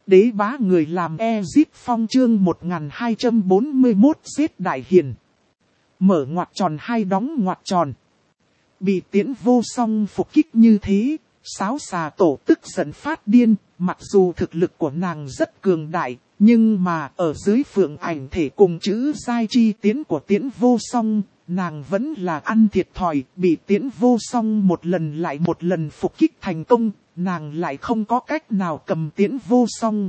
Đế bá người làm Ezip Phong chương 1241 giết đại hiền. Mở ngoặc tròn hai đóng ngoặc tròn. Bị Tiễn Vô Song phục kích như thế, Sáo Xà Tổ tức giận phát điên, mặc dù thực lực của nàng rất cường đại, nhưng mà ở dưới phượng ảnh thể cùng chữ giai chi tiến của Tiễn Vô Song, nàng vẫn là ăn thiệt thòi, bị Tiễn Vô Song một lần lại một lần phục kích thành công, nàng lại không có cách nào cầm Tiễn Vô Song.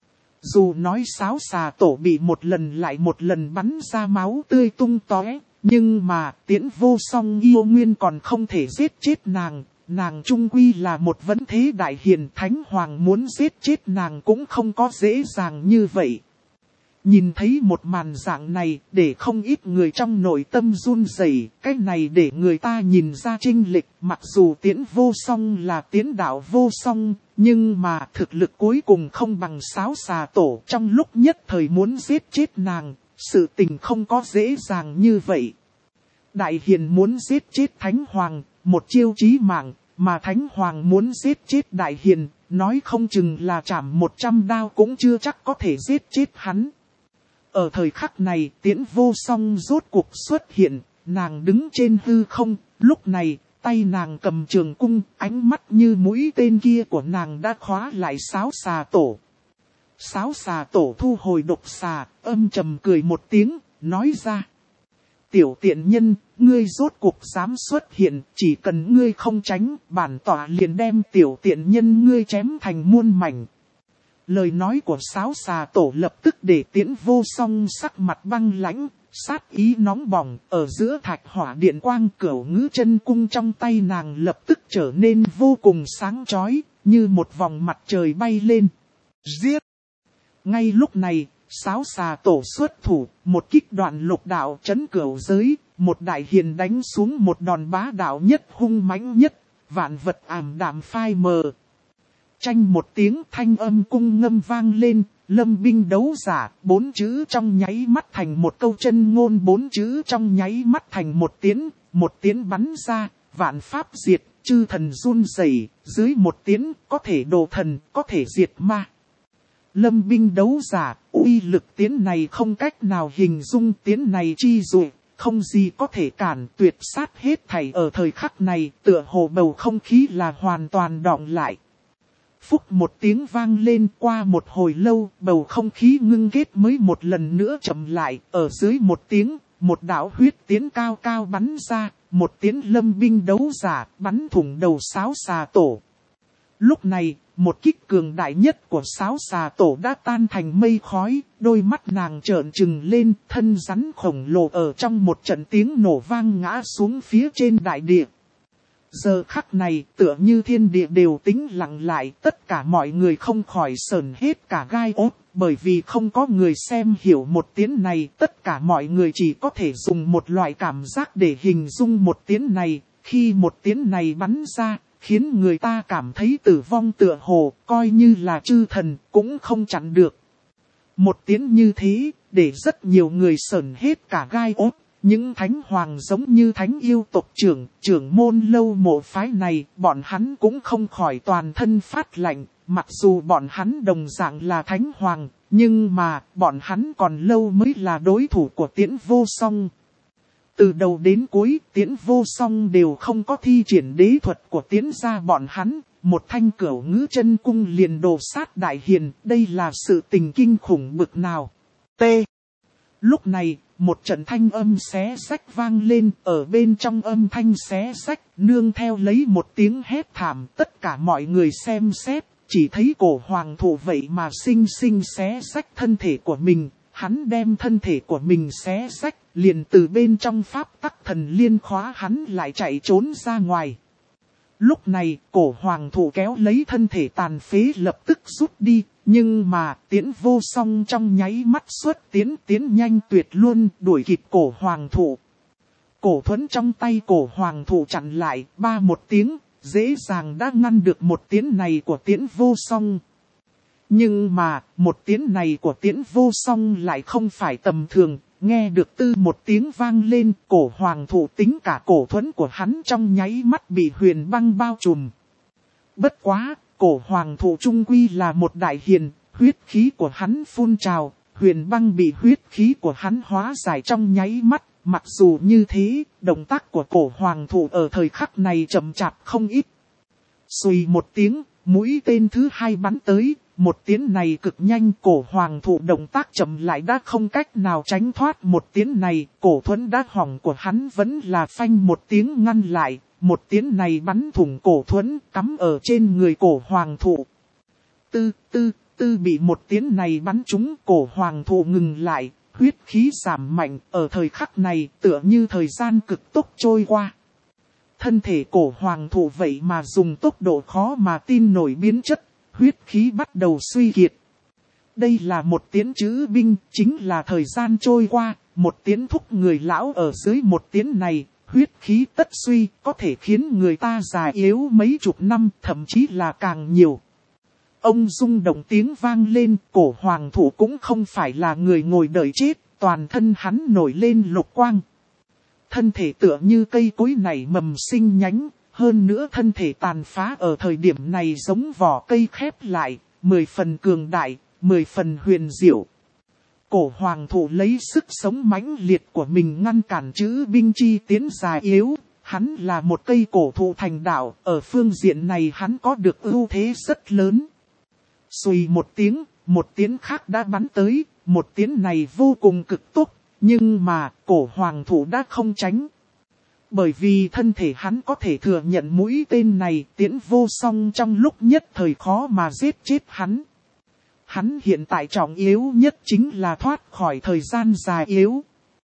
Dù nói Sáo Xà Tổ bị một lần lại một lần bắn ra máu tươi tung tóe, nhưng mà Tiễn Vô Song yêu nguyên còn không thể giết chết nàng. Nàng trung quy là một vấn thế đại hiền, Thánh Hoàng muốn giết chết nàng cũng không có dễ dàng như vậy. Nhìn thấy một màn dạng này, để không ít người trong nội tâm run rẩy, cái này để người ta nhìn ra chênh lệch. Mặc dù Tiễn Vô Song là Tiễn Đạo Vô Song, nhưng mà thực lực cuối cùng không bằng Sáo Xà Tổ. Trong lúc nhất thời muốn giết chết nàng, sự tình không có dễ dàng như vậy. Đại hiền muốn giết chết Thánh Hoàng, một chiêu chí mạng, mà Thánh Hoàng muốn giết chết đại hiền, nói không chừng là chảm 100 đao cũng chưa chắc có thể giết chết hắn. Ở thời khắc này, Tiễn Vô Song rốt cuộc xuất hiện, nàng đứng trên hư không, lúc này, tay nàng cầm trường cung, ánh mắt như mũi tên kia của nàng đã khóa lại Sáo Xà Tổ. Sáo Xà Tổ thu hồi độc xà, âm trầm cười một tiếng, nói ra. Tiểu tiện nhân, ngươi rốt cuộc dám xuất hiện, chỉ cần ngươi không tránh, bản tỏa liền đem tiểu tiện nhân ngươi chém thành muôn mảnh. Lời nói của Sáo Xà Tổ lập tức để Tiễn Vô Song sắc mặt băng lãnh, sát ý nóng bỏng, ở giữa thạch hỏa điện quang cửu ngữ chân cung trong tay nàng lập tức trở nên vô cùng sáng chói, như một vòng mặt trời bay lên. Giết! Ngay lúc này, Sáo Xà Tổ xuất thủ, một kích đoạn lục đạo chấn cửu giới, một đại hiền đánh xuống một đòn bá đạo nhất hung mãnh nhất, vạn vật ảm đạm phai mờ. Chanh một tiếng thanh âm cung ngâm vang lên, lâm binh đấu giả, 4 chữ trong nháy mắt thành một câu chân ngôn, 4 chữ trong nháy mắt thành một tiếng bắn ra, vạn pháp diệt, chư thần run rẩy, dưới một tiếng có thể đồ thần, có thể diệt ma. Lâm binh đấu giả, uy lực tiếng này không cách nào hình dung, tiếng này chi dụ, không gì có thể cản, tuyệt sát hết thảy. Ở thời khắc này, tựa hồ bầu không khí là hoàn toàn đọng lại. Phúc một tiếng vang lên, qua một hồi lâu, bầu không khí ngưng kết mới một lần nữa chậm lại, ở dưới một tiếng, một đạo huyết tiến cao cao bắn ra, một tiếng lâm binh đấu giả, bắn thủng đầu Sáo Xà Tổ. Lúc này, một kích cường đại nhất của Sáo Xà Tổ đã tan thành mây khói, đôi mắt nàng trợn trừng lên, thân rắn khổng lồ ở trong một trận tiếng nổ vang ngã xuống phía trên đại địa. Giờ khắc này, tựa như thiên địa đều tĩnh lặng lại, tất cả mọi người không khỏi sởn hết cả gai ốt, bởi vì không có người xem hiểu một tiếng này, tất cả mọi người chỉ có thể dùng một loại cảm giác để hình dung một tiếng này, khi một tiếng này bắn ra, khiến người ta cảm thấy tử vong tựa hồ, coi như là chư thần, cũng không chặn được. Một tiếng như thế, để rất nhiều người sởn hết cả gai ốt. Những thánh hoàng giống như thánh yêu tộc trưởng môn lâu mộ phái này, bọn hắn cũng không khỏi toàn thân phát lạnh, mặc dù bọn hắn đồng dạng là thánh hoàng, nhưng mà bọn hắn còn lâu mới là đối thủ của Tiễn Vô Song. Từ đầu đến cuối, Tiễn Vô Song đều không có thi triển đế thuật của Tiễn gia bọn hắn, một thanh cửu ngữ chân cung liền đồ sát đại hiền, đây là sự tình kinh khủng bực nào. T. Lúc này, một trận thanh âm xé xách vang lên, ở bên trong âm thanh xé xách, nương theo lấy một tiếng hét thảm, tất cả mọi người xem xét, chỉ thấy cổ hoàng thụ vậy mà xinh xinh xé xách thân thể của mình, hắn đem thân thể của mình xé xách, liền từ bên trong pháp tắc thần liên khóa hắn lại chạy trốn ra ngoài. Lúc này, cổ hoàng thụ kéo lấy thân thể tàn phế lập tức rút đi, nhưng mà Tiễn Vô Song trong nháy mắt xuất tiến nhanh tuyệt luôn, đuổi kịp cổ hoàng thụ. Cổ thuẫn trong tay cổ hoàng thụ chặn lại, ba một tiếng, dễ dàng đã ngăn được một tiếng này của Tiễn Vô Song. Nhưng mà, một tiếng này của Tiễn Vô Song lại không phải tầm thường, nghe được tư một tiếng vang lên, cổ hoàng thụ tính cả cổ thuẫn của hắn trong nháy mắt bị huyền băng bao trùm. Bất quá, cổ hoàng thụ trung quy là một đại hiền, huyết khí của hắn phun trào, huyền băng bị huyết khí của hắn hóa giải trong nháy mắt. Mặc dù như thế, động tác của cổ hoàng thụ ở thời khắc này chậm chạp không ít. Xùy một tiếng, mũi tên thứ hai bắn tới, một tiếng này cực nhanh, cổ hoàng thụ động tác chậm lại đã không cách nào tránh thoát một tiếng này, cổ thuẫn đá hỏng của hắn vẫn là phanh một tiếng ngăn lại, một tiếng này bắn thủng cổ thuẫn, cắm ở trên người cổ hoàng thụ. Tư bị một tiếng này bắn trúng, cổ hoàng thụ ngừng lại, huyết khí giảm mạnh, ở thời khắc này tựa như thời gian cực tốc trôi qua. Thân thể cổ hoàng thụ vậy mà dùng tốc độ khó mà tin nổi biến chất, huyết khí bắt đầu suy kiệt. Đây là một tiếng chữ binh, chính là thời gian trôi qua, một tiếng thúc người lão ở dưới một tiếng này, huyết khí tất suy, có thể khiến người ta già yếu mấy chục năm, thậm chí là càng nhiều. Ông rung động tiếng vang lên, cổ hoàng thụ cũng không phải là người ngồi đợi chết, toàn thân hắn nổi lên lục quang. Thân thể tựa như cây cối nảy mầm sinh nhánh, hơn nữa thân thể tàn phá ở thời điểm này giống vỏ cây khép lại, 10 phần cường đại, 10 phần huyền diệu. Cổ hoàng thụ lấy sức sống mãnh liệt của mình ngăn cản chữ binh chi tiến già yếu. Hắn là một cây cổ thụ thành đạo, ở phương diện này hắn có được ưu thế rất lớn. Xùy một tiếng khác đã bắn tới, một tiếng này vô cùng cực tốc, nhưng mà cổ hoàng thụ đã không tránh. Bởi vì thân thể hắn có thể thừa nhận mũi tên này, tiễn vô song trong lúc nhất thời khó mà giết chết hắn. Hắn hiện tại trọng yếu nhất chính là thoát khỏi thời gian già yếu.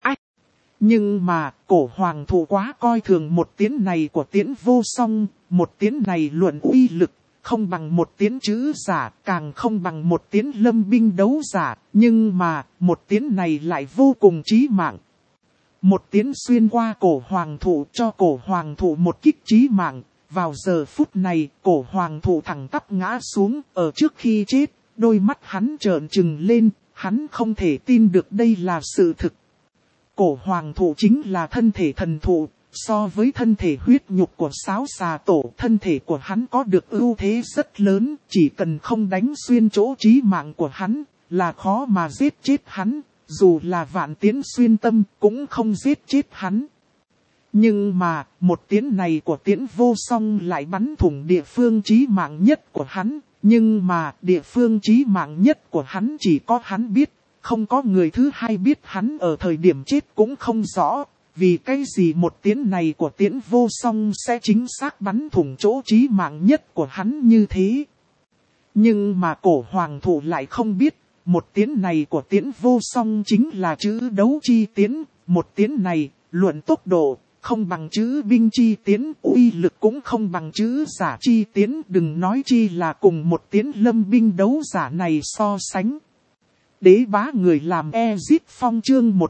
Nhưng mà cổ hoàng thụ quá coi thường một tiếng này của tiễn vô song, một tiếng này luận uy lực. Không bằng một tiếng chữ giả, càng không bằng một tiếng lâm binh đấu giả, nhưng mà một tiếng này lại vô cùng chí mạng. Một tiếng xuyên qua cổ hoàng thụ cho cổ hoàng thụ một kích chí mạng, vào giờ phút này cổ hoàng thụ thẳng tắp ngã xuống, ở trước khi chết, đôi mắt hắn trợn trừng lên, hắn không thể tin được đây là sự thực. Cổ hoàng thụ chính là thân thể thần thụ. So với thân thể huyết nhục của Sáo Xà Tổ, thân thể của hắn có được ưu thế rất lớn, chỉ cần không đánh xuyên chỗ chí mạng của hắn, là khó mà giết chết hắn, dù là vạn tiến xuyên tâm cũng không giết chết hắn. Nhưng mà, một tiếng này của tiễn vô song lại bắn thủng địa phương chí mạng nhất của hắn, nhưng mà địa phương chí mạng nhất của hắn chỉ có hắn biết, không có người thứ hai biết, hắn ở thời điểm chết cũng không rõ. Vì cái gì một tiếng này của tiễn vô song sẽ chính xác bắn thủng chỗ chí mạng nhất của hắn như thế. Nhưng mà cổ hoàng thụ lại không biết, một tiếng này của tiễn vô song chính là chữ đấu chi tiến, một tiếng này, luận tốc độ, không bằng chữ binh chi tiến, uy lực cũng không bằng chữ giả chi tiến, đừng nói chi là cùng một tiếng lâm binh đấu giả này so sánh. Đế bá người làm Ezip Phong chương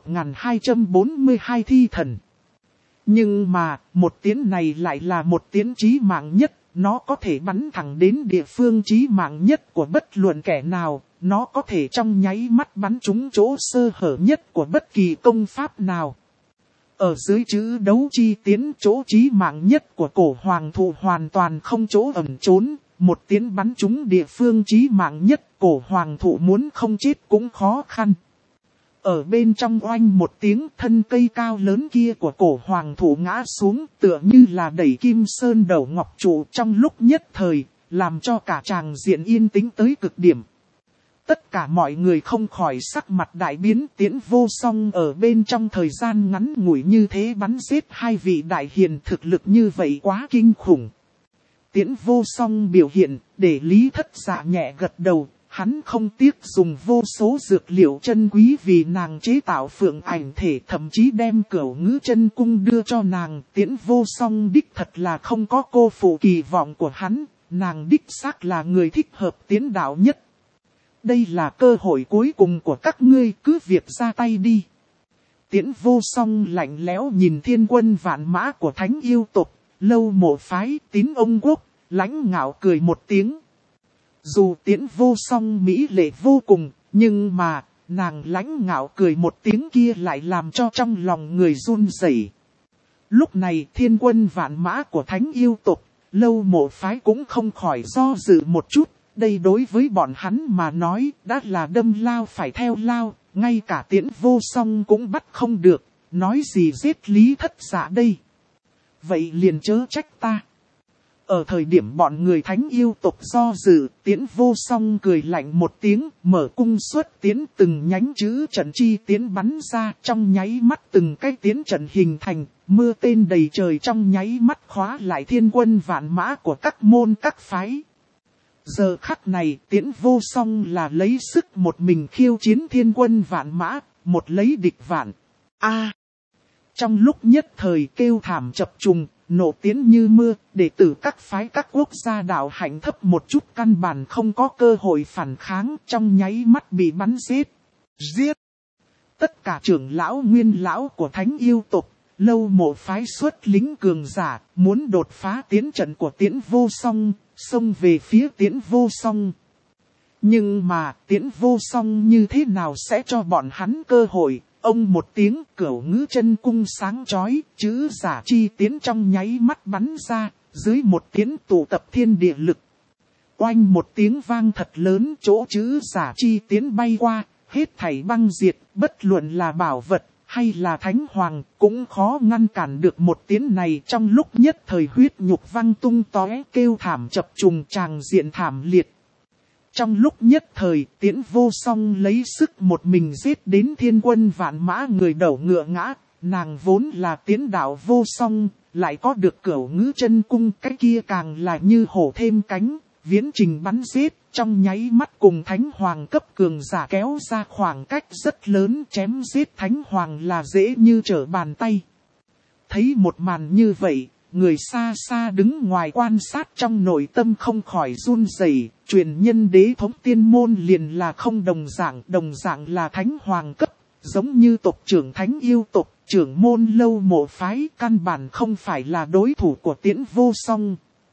1242 thi thần. Nhưng mà, một tiếng này lại là một tiếng chí mạng nhất, nó có thể bắn thẳng đến địa phương chí mạng nhất của bất luận kẻ nào, nó có thể trong nháy mắt bắn trúng chỗ sơ hở nhất của bất kỳ công pháp nào. Ở dưới chữ đấu chi tiến, chỗ chí mạng nhất của cổ hoàng thụ hoàn toàn không chỗ ẩn trốn. Một tiếng bắn trúng địa phương chí mạng nhất, cổ hoàng thụ muốn không chết cũng khó khăn. Ở bên trong oanh một tiếng, thân cây cao lớn kia của cổ hoàng thụ ngã xuống, tựa như là đẩy kim sơn đầu ngọc trụ trong lúc nhất thời, làm cho cả tràng diện yên tĩnh tới cực điểm. Tất cả mọi người không khỏi sắc mặt đại biến, tiễn vô song ở bên trong thời gian ngắn ngủi như thế bắn giết hai vị đại hiền, thực lực như vậy quá kinh khủng. Tiễn vô song biểu hiện, để Lý Thất Dạ nhẹ gật đầu, hắn không tiếc dùng vô số dược liệu chân quý vì nàng chế tạo phượng ảnh thể, thậm chí đem Cửu Ngữ Chân Cung đưa cho nàng. Tiễn vô song đích thật là không có cô phụ kỳ vọng của hắn, nàng đích xác là người thích hợp tiến đạo nhất. Đây là cơ hội cuối cùng của các ngươi, cứ việc ra tay đi. Tiễn vô song lạnh lẽo nhìn thiên quân vạn mã của Thánh yêu tộc, Lâu Mộ phái, Tín ông quốc, lãnh ngạo cười một tiếng. Dù tiễn vô song mỹ lệ vô cùng, nhưng mà, nàng lãnh ngạo cười một tiếng kia lại làm cho trong lòng người run rẩy. Lúc này thiên quân vạn mã của Thánh yêu tộc, Lâu Mộ phái cũng không khỏi do dự một chút, đây đối với bọn hắn mà nói đã là đâm lao phải theo lao, ngay cả Tiễn Vô Song cũng bắt không được, nói gì giết Lý Thất Dạ đây. Vậy liền chớ trách ta. Ở thời điểm bọn người thánh yêu tộc do dự, Tiễn Vô Song cười lạnh một tiếng, mở cung xuất tiến từng nhánh chữ trận chi tiến bắn ra, trong nháy mắt từng cái tiến trận hình thành, mưa tên đầy trời trong nháy mắt khóa lại thiên quân vạn mã của các môn các phái. Giờ khắc này Tiễn Vô Song là lấy sức một mình khiêu chiến thiên quân vạn mã, một lấy địch vạn. Trong lúc nhất thời kêu thảm chập trùng, nổ tiến như mưa, đệ tử các phái các quốc gia đạo hạnh thấp một chút căn bản không có cơ hội phản kháng, trong nháy mắt bị bắn giết. Tất cả trưởng lão nguyên lão của thánh yêu tộc, Lâu Mộ phái xuất lính cường giả, muốn đột phá tiến trận của Tiễn Vô Song, xông về phía Tiễn Vô Song. Nhưng mà Tiễn Vô Song như thế nào sẽ cho bọn hắn cơ hội? Ông một tiếng cửu ngữ chân cung sáng chói, chữ giả chi tiến trong nháy mắt bắn ra, dưới một tiếng tụ tập thiên địa lực. Oanh một tiếng vang thật lớn, chỗ chữ giả chi tiến bay qua, hết thảy băng diệt, bất luận là bảo vật hay là thánh hoàng, cũng khó ngăn cản được một tiếng này. Trong lúc nhất thời huyết nhục văng tung tóe, kêu thảm chập trùng, tràng diện thảm liệt. Trong lúc nhất thời, Tiễn Vô Song lấy sức một mình giết đến thiên quân vạn mã người đầu ngựa ngã, nàng vốn là Tiễn đạo Vô Song, lại có được cửu ngữ chân cung, cái kia càng là như hổ thêm cánh, viễn trình bắn giết, trong nháy mắt cùng thánh hoàng cấp cường giả kéo ra khoảng cách rất lớn, chém giết thánh hoàng là dễ như trở bàn tay. Thấy một màn như vậy, người xa xa đứng ngoài quan sát trong nội tâm không khỏi run rẩy. Truyền nhân đế thống tiên môn liền là không đồng dạng là thánh hoàng cấp, giống như tộc trưởng thánh yêu tộc, trưởng môn Lâu Mộ phái, căn bản không phải là đối thủ của Tiễn Vô Song.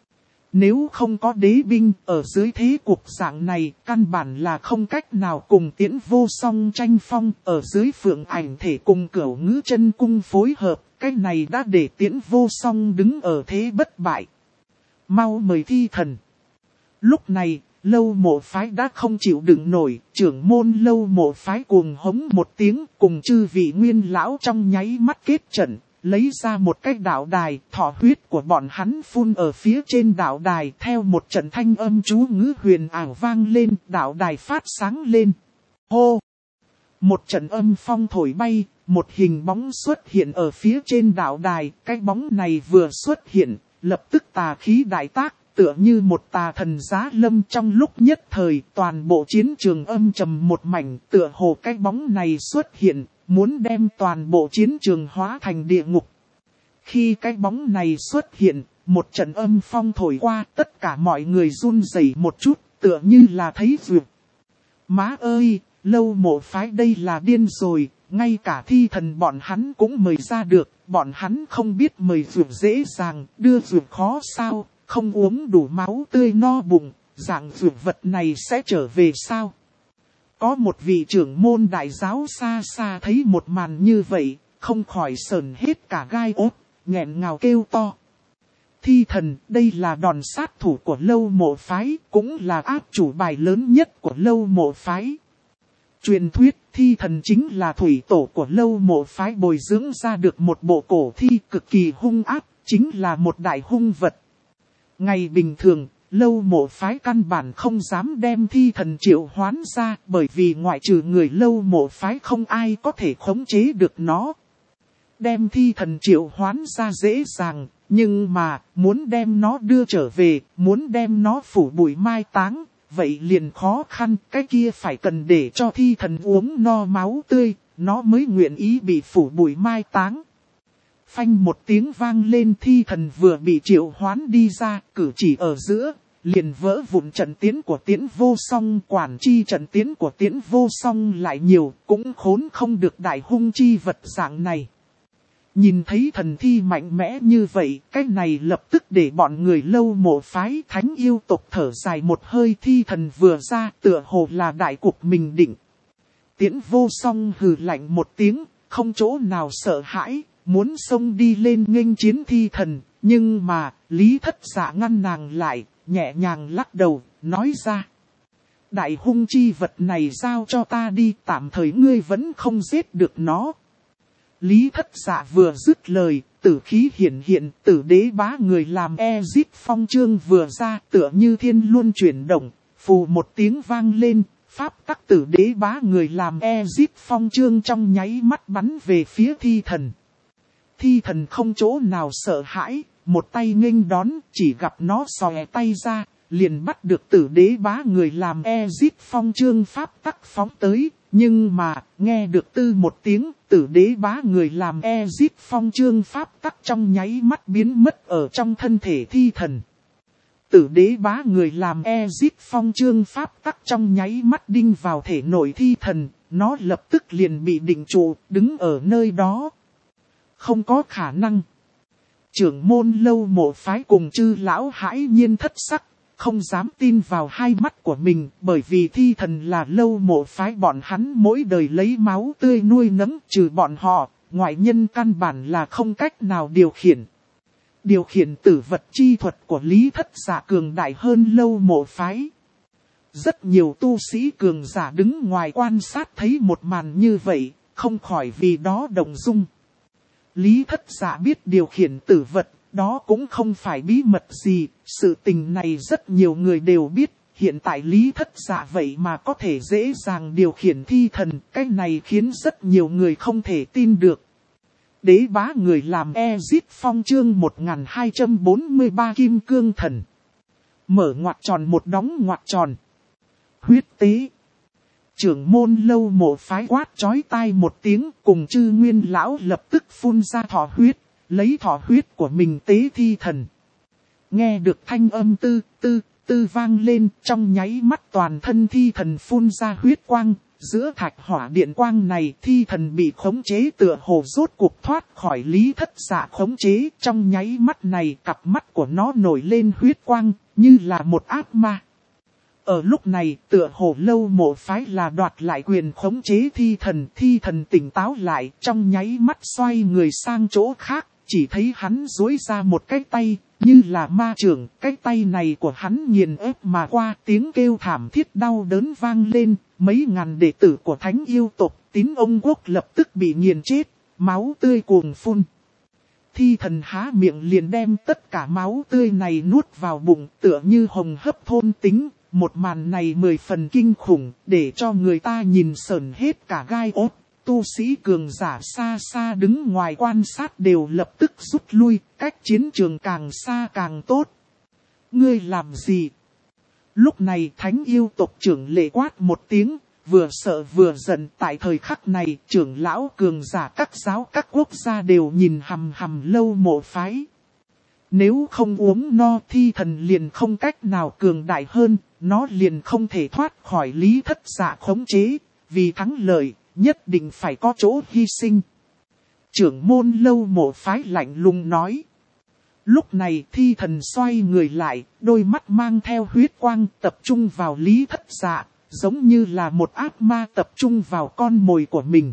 Nếu không có đế binh ở dưới thế cục dạng này, căn bản là không cách nào cùng Tiễn Vô Song tranh phong, ở dưới phượng ảnh thể cùng cửu ngữ chân cung phối hợp, cái này đã để Tiễn Vô Song đứng ở thế bất bại. Mau mời thi thần. Lúc này, Lâu Mộ phái đã không chịu đựng nổi, trưởng môn Lâu Mộ phái cuồng hống một tiếng, cùng chư vị nguyên lão trong nháy mắt kết trận, lấy ra một cái đạo đài, thọ huyết của bọn hắn phun ở phía trên đạo đài, theo một trận thanh âm chú ngữ huyền ảo vang lên, đạo đài phát sáng lên. Hô! Một trận âm phong thổi bay, một hình bóng xuất hiện ở phía trên đạo đài, cái bóng này vừa xuất hiện, lập tức tà khí đại tác, tựa như một tà thần giá lâm. Trong lúc nhất thời, toàn bộ chiến trường âm trầm một mảnh, tựa hồ cái bóng này xuất hiện, muốn đem toàn bộ chiến trường hóa thành địa ngục. Khi cái bóng này xuất hiện, một trận âm phong thổi qua, tất cả mọi người run rẩy một chút, tựa như là thấy vượt. Má ơi, Lâu Mộ phái đây là điên rồi, ngay cả thi thần bọn hắn cũng mời ra được, bọn hắn không biết mời vượt dễ dàng, đưa vượt khó sao, không uống đủ máu tươi no bụng, dạng vượt vật này sẽ trở về sao? Có một vị trưởng môn đại giáo xa xa thấy một màn như vậy, không khỏi sờn hết cả gai ốt, nghẹn ngào kêu to. Thi thần, đây là đòn sát thủ của Lâu Mộ phái, cũng là áp chủ bài lớn nhất của Lâu Mộ phái. Truyền thuyết, thi thần chính là thủy tổ của Lâu Mộ phái bồi dưỡng ra được một bộ cổ thi cực kỳ hung ác, chính là một đại hung vật. Ngày bình thường, Lâu Mộ phái căn bản không dám đem thi thần triệu hoán ra, bởi vì ngoại trừ người Lâu Mộ phái không ai có thể khống chế được nó. Đem thi thần triệu hoán ra dễ dàng, nhưng mà muốn đem nó đưa trở về, muốn đem nó phủ bụi mai táng, vậy liền khó khăn. Cái kia phải cần để cho thi thần uống no máu tươi, nó mới nguyện ý bị phủ bụi mai táng. Phanh một tiếng vang lên, thi thần vừa bị triệu hoán đi ra, cử chỉ ở giữa, liền vỡ vụn. Trận tiến của Tiễn Vô Song, quản chi trận tiến của Tiễn Vô Song lại nhiều, cũng khốn không được đại hung chi vật dạng này. Nhìn thấy thần thi mạnh mẽ như vậy, cái này lập tức để bọn người Lâu Mộ phái thánh yêu tộc thở dài một hơi. Thi thần vừa ra, tựa hồ là đại cục mình định. Tiễn Vô Song hừ lạnh một tiếng, không chỗ nào sợ hãi, muốn xông đi lên nghênh chiến thi thần, nhưng mà Lý Thất Dạ ngăn nàng lại, nhẹ nhàng lắc đầu, nói ra. Đại hung chi vật này giao cho ta đi, tạm thời ngươi vẫn không giết được nó. Lý Thất Dạ vừa dứt lời, tử khí hiển hiện, tử đế bá người làm Ezip phong chương vừa ra, tựa như thiên luân chuyển động, phù một tiếng vang lên, pháp tắc tử đế bá người làm Ezip phong chương trong nháy mắt bắn về phía thi thần. Thi thần không chỗ nào sợ hãi, một tay nghênh đón, chỉ gặp nó xòe tay ra, liền bắt được tử đế bá người làm Ezip phong chương pháp tắc phóng tới. Nhưng mà, nghe được tư một tiếng, tử đế bá người làm Ezip phong chương pháp tắc trong nháy mắt biến mất ở trong thân thể thi thần. Tử đế bá người làm Ezip phong chương pháp tắc trong nháy mắt đinh vào thể nội thi thần, nó lập tức liền bị định trụ, đứng ở nơi đó. Không có khả năng. Trưởng môn Lâu Mộ phái cùng chư lão hãi nhiên thất sắc. Không dám tin vào hai mắt của mình, bởi vì thi thần là Lâu Mộ phái bọn hắn mỗi đời lấy máu tươi nuôi nấng, trừ bọn họ, ngoại nhân căn bản là không cách nào điều khiển. Điều khiển tử vật chi thuật của Lý Thất Dạ cường đại hơn Lâu Mộ phái. Rất nhiều tu sĩ cường giả đứng ngoài quan sát thấy một màn như vậy, không khỏi vì đó động dung. Lý Thất Dạ biết điều khiển tử vật. Đó cũng không phải bí mật gì, sự tình này rất nhiều người đều biết, hiện tại Lý Thất Dạ vậy mà có thể dễ dàng điều khiển thi thần, cái này khiến rất nhiều người không thể tin được. Đế bá người làm Ezip phong chương 1243 kim cương thần. Mở ngoặc tròn một đóng ngoặc tròn. Huyết tế. Trưởng môn Lâu Mộ phái quát chói tai một tiếng, cùng chư nguyên lão lập tức phun ra thọ huyết. Lấy thọ huyết của mình tế thi thần. Nghe được thanh âm tư vang lên, trong nháy mắt toàn thân thi thần phun ra huyết quang. Giữa thạch hỏa điện quang này, thi thần bị khống chế tựa hồ rốt cuộc thoát khỏi Lý Thất Dạ khống chế. Trong nháy mắt này, cặp mắt của nó nổi lên huyết quang, như là một ác ma. Ở lúc này, tựa hồ Lâu Mộ phái là đoạt lại quyền khống chế thi thần tỉnh táo lại, trong nháy mắt xoay người sang chỗ khác. Chỉ thấy hắn duỗi ra một cái tay, như là ma trưởng, cái tay này của hắn nghiền ép mà qua, tiếng kêu thảm thiết đau đớn vang lên, mấy ngàn đệ tử của Thánh yêu tộc, Tín Ông quốc lập tức bị nghiền chết, máu tươi cuồng phun. Thi thần há miệng liền đem tất cả máu tươi này nuốt vào bụng, tựa như hồng hấp thôn tính, một màn này 10 phần kinh khủng, để cho người ta nhìn sởn hết cả gai ốt. Tu sĩ cường giả xa xa đứng ngoài quan sát đều lập tức rút lui, cách chiến trường càng xa càng tốt. Ngươi làm gì? Lúc này Thánh yêu tộc trưởng lệ quát một tiếng, vừa sợ vừa giận. Tại thời khắc này, trưởng lão cường giả các giáo các quốc gia đều nhìn hằm hằm Lâu Mộ phái. Nếu không uống no thi thần liền không cách nào cường đại hơn, nó liền không thể thoát khỏi Lý Thất Dạ khống chế, vì thắng lợi. Nhất định phải có chỗ hy sinh. Trưởng môn Lâu Mộ phái lạnh lùng nói. Lúc này thi thần xoay người lại, đôi mắt mang theo huyết quang tập trung vào Lý Thất Dạ, giống như là một ác ma tập trung vào con mồi của mình.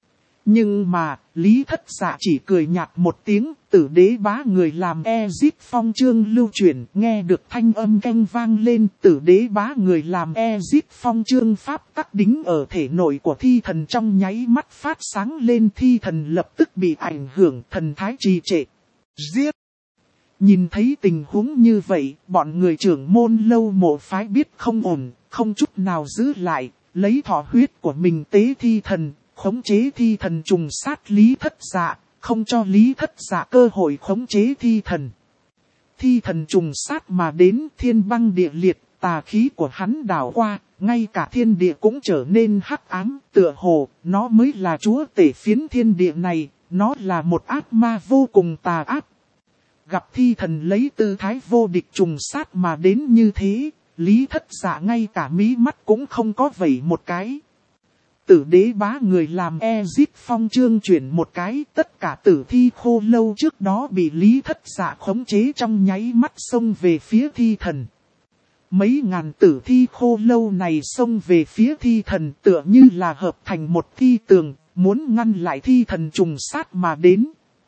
Nhưng mà, Lý Thất Dạ chỉ cười nhạt một tiếng, tử đế bá người làm Ezip phong chương lưu chuyển, nghe được thanh âm canh vang lên, tử đế bá người làm Ezip phong chương pháp tắc đính ở thể nội của thi thần trong nháy mắt phát sáng lên, thi thần lập tức bị ảnh hưởng, thần thái trì trệ. Giết! Nhìn thấy tình huống như vậy, bọn người trưởng môn Lâu Mộ phái biết không ổn, không chút nào giữ lại, lấy thọ huyết của mình tế thi thần. Khống chế thi thần trùng sát Lý Thất Dạ, không cho Lý Thất Dạ cơ hội khống chế thi thần. Thi thần trùng sát mà đến thiên băng địa liệt, tà khí của hắn đảo qua, ngay cả thiên địa cũng trở nên hắc ám, tựa hồ, nó mới là chúa tể phiến thiên địa này, nó là một ác ma vô cùng tà ác. Gặp thi thần lấy tư thái vô địch trùng sát mà đến như thế, Lý Thất Dạ ngay cả mí mắt cũng không có vẩy một cái. Tử đế bá người làm Ezip phong chương chuyển một cái, tất cả tử thi khô lâu trước đó bị Lý Thất Dạ khống chế trong nháy mắt xông về phía thi thần. Mấy ngàn tử thi khô lâu này xông về phía thi thần tựa như là hợp thành một thi tường, muốn ngăn lại thi thần trùng sát mà đến.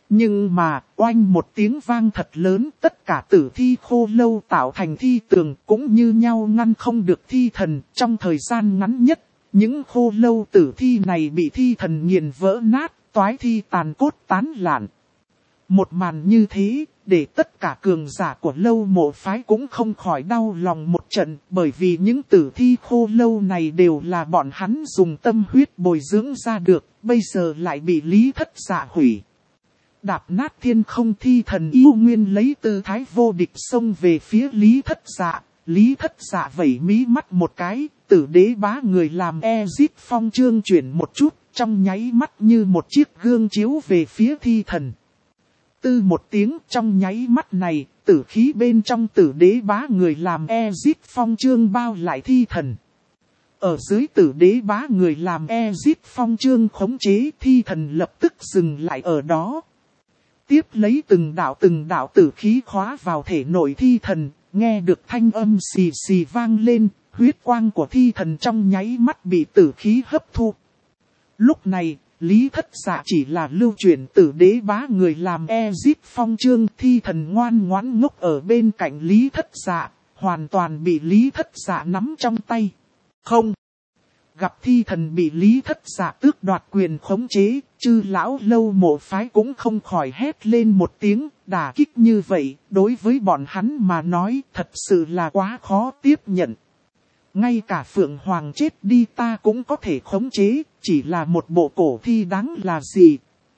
Nhưng mà, oanh một tiếng vang thật lớn, tất cả tử thi khô lâu tạo thành thi tường cũng như nhau ngăn không được thi thần. Trong thời gian ngắn nhất, những khô lâu tử thi này bị thi thần nghiền vỡ nát, toái thi tàn cốt tán lạn. Một màn như thế, để tất cả cường giả của lâu mộ phái cũng không khỏi đau lòng một trận, bởi vì những tử thi khô lâu này đều là bọn hắn dùng tâm huyết bồi dưỡng ra được, bây giờ lại bị Lý Thất Dạ hủy. Đạp nát thiên không, thi thần yêu nguyên lấy tư thái vô địch xông về phía Lý Thất Dạ. Lý Thất Dạ vẩy mí mắt một cái, tử đế bá người làm Ezic Phong chương chuyển một chút, trong nháy mắt như một chiếc gương chiếu về phía thi thần. Tư một tiếng, trong nháy mắt này, tử khí bên trong tử đế bá người làm Ezic Phong chương bao lại thi thần. Ở dưới tử đế bá người làm Ezic Phong chương khống chế, thi thần lập tức dừng lại ở đó. Tiếp lấy từng đạo tử khí khóa vào thể nội thi thần, nghe được thanh âm xì xì vang lên, huyết quang của thi thần trong nháy mắt bị tử khí hấp thu. Lúc này, Lý Thất Dạ chỉ là lưu chuyển tử đế bá người làm Ezic Phong chương, thi thần ngoan ngoãn ngốc ở bên cạnh Lý Thất Dạ, hoàn toàn bị Lý Thất Dạ nắm trong tay. Không! Gặp thi thần bị Lý Thất Dạ tước đoạt quyền khống chế, chư lão lâu mộ phái cũng không khỏi hét lên một tiếng, đả kích như vậy, đối với bọn hắn mà nói thật sự là quá khó tiếp nhận. Ngay cả Phượng Hoàng chết đi ta cũng có thể khống chế, chỉ là một bộ cổ thi đáng là gì.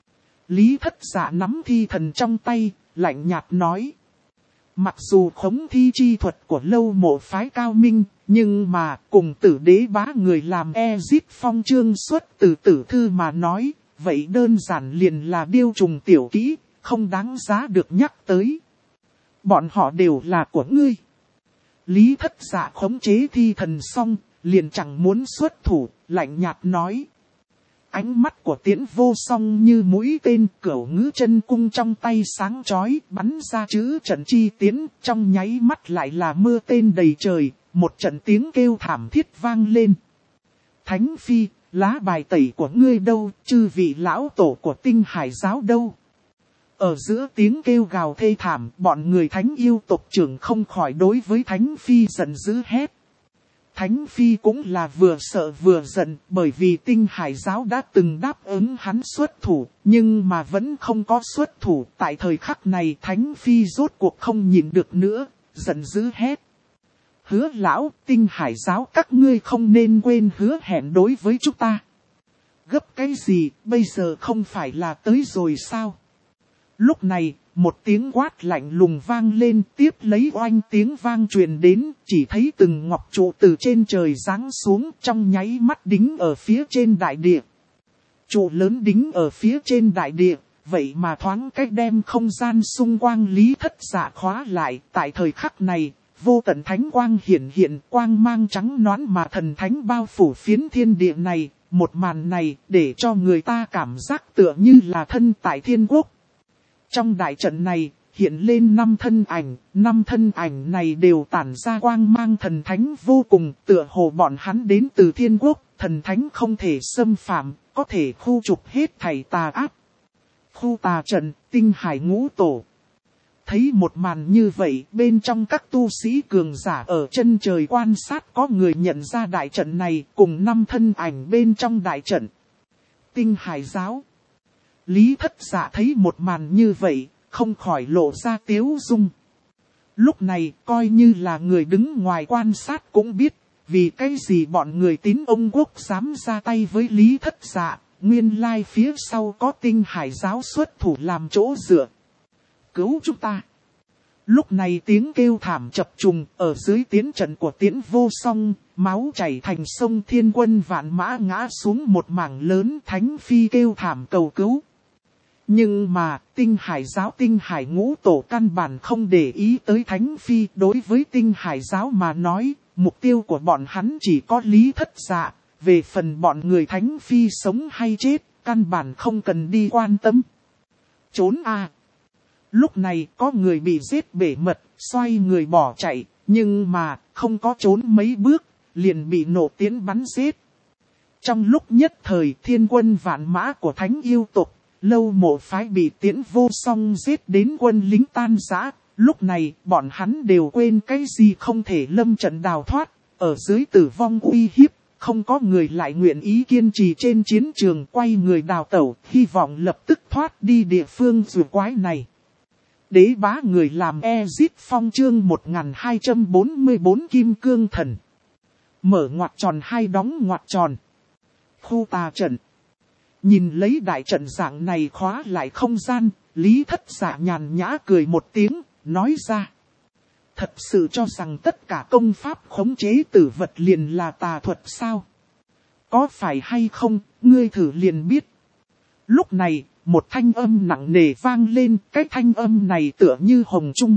Lý Thất Dạ nắm thi thần trong tay, lạnh nhạt nói. Mặc dù khống thi chi thuật của lâu mộ phái cao minh, nhưng mà cùng tử đế bá người làm Ezic Phong chương xuất từ tử thư mà nói, vậy đơn giản liền là điêu trùng tiểu kỹ, không đáng giá được nhắc tới. Bọn họ đều là của ngươi. Lý Thất Dạ khống chế thi thần xong, liền chẳng muốn xuất thủ, lạnh nhạt nói. Ánh mắt của Tiễn Vô Song như mũi tên, cửu ngữ chân cung trong tay sáng chói, bắn ra chữ trận chi tiến, trong nháy mắt lại là mưa tên đầy trời, một trận tiếng kêu thảm thiết vang lên. Thánh Phi, lá bài tẩy của ngươi đâu, chư vị lão tổ của Tinh Hải giáo đâu? Ở giữa tiếng kêu gào thê thảm, bọn người thánh yêu tộc trưởng không khỏi đối với Thánh Phi giận dữ hét. Thánh Phi cũng là vừa sợ vừa giận, bởi vì Tinh Hải giáo đã từng đáp ứng hắn xuất thủ, nhưng mà vẫn không có xuất thủ. Tại thời khắc này Thánh Phi rốt cuộc không nhịn được nữa, giận dữ hét. Hứa lão, Tinh Hải giáo các ngươi không nên quên hứa hẹn đối với chúng ta. Gấp cái gì, bây giờ không phải là tới rồi sao? Lúc này, một tiếng quát lạnh lùng vang lên, tiếp lấy oanh tiếng vang truyền đến, chỉ thấy từng ngọc trụ từ trên trời giáng xuống, trong nháy mắt đính ở phía trên đại địa. Trụ lớn đính ở phía trên đại địa, vậy mà thoáng cách đem không gian xung quanh Lý Thất Dạ khóa lại. Tại thời khắc này, vô tận thánh quang hiển hiện, quang mang trắng nõn mà thần thánh bao phủ phiến thiên địa này. Một màn này để cho người ta cảm giác tựa như là thân tại thiên quốc. Trong đại trận này, hiện lên 5 thân ảnh này đều tản ra quang mang thần thánh vô cùng, tựa hồ bọn hắn đến từ thiên quốc, thần thánh không thể xâm phạm, có thể khu trục hết thảy tà ác. Khu tà trận, Tinh Hải ngũ tổ. Thấy một màn như vậy, bên trong các tu sĩ cường giả ở chân trời quan sát có người nhận ra đại trận này cùng 5 thân ảnh bên trong đại trận. Tinh Hải giáo. Lý Thất Dạ thấy một màn như vậy, không khỏi lộ ra tiếu dung. Lúc này, coi như là người đứng ngoài quan sát cũng biết, vì cái gì bọn người tín ông quốc dám ra tay với Lý Thất Dạ, nguyên lai phía sau có Tinh Hải giáo xuất thủ làm chỗ dựa. Cứu chúng ta! Lúc này tiếng kêu thảm chập trùng, ở dưới tiến trận của Tiễn Vô Song, máu chảy thành sông, thiên quân vạn mã ngã xuống một mảng lớn, Thánh Phi kêu thảm cầu cứu. Nhưng mà, Tinh Hải giáo Tinh Hải ngũ tổ căn bản không để ý tới Thánh Phi. Đối với Tinh Hải giáo mà nói, mục tiêu của bọn hắn chỉ có Lý Thất Dạ. Về phần bọn người Thánh Phi sống hay chết, căn bản không cần đi quan tâm. Trốn à! Lúc này có người bị giết bể mật, xoay người bỏ chạy, nhưng mà không có trốn mấy bước, liền bị nổ tiễn bắn giết. Trong lúc nhất thời thiên quân vạn mã của Thánh yêu tộc, Lâu Mộ phái bị Tiễn Vô Song giết đến quân lính tan rã, lúc này bọn hắn đều quên cái gì không thể lâm trận đào thoát, ở dưới tử vong uy hiếp, không có người lại nguyện ý kiên trì trên chiến trường quay người đào tẩu, hy vọng lập tức thoát đi địa phương rùa quái này. Đế bá người làm Ezip Phong chương 1244 Kim Cương Thần. Mở ngoặc tròn hai đóng ngoặc tròn. Khu tà trận. Nhìn lấy đại trận dạng này khóa lại không gian, Lý Thất Dạ nhàn nhã cười một tiếng, nói ra. Thật sự cho rằng tất cả công pháp khống chế tử vật liền là tà thuật sao? Có phải hay không, ngươi thử liền biết. Lúc này, một thanh âm nặng nề vang lên, cái thanh âm này tựa như hồng trung.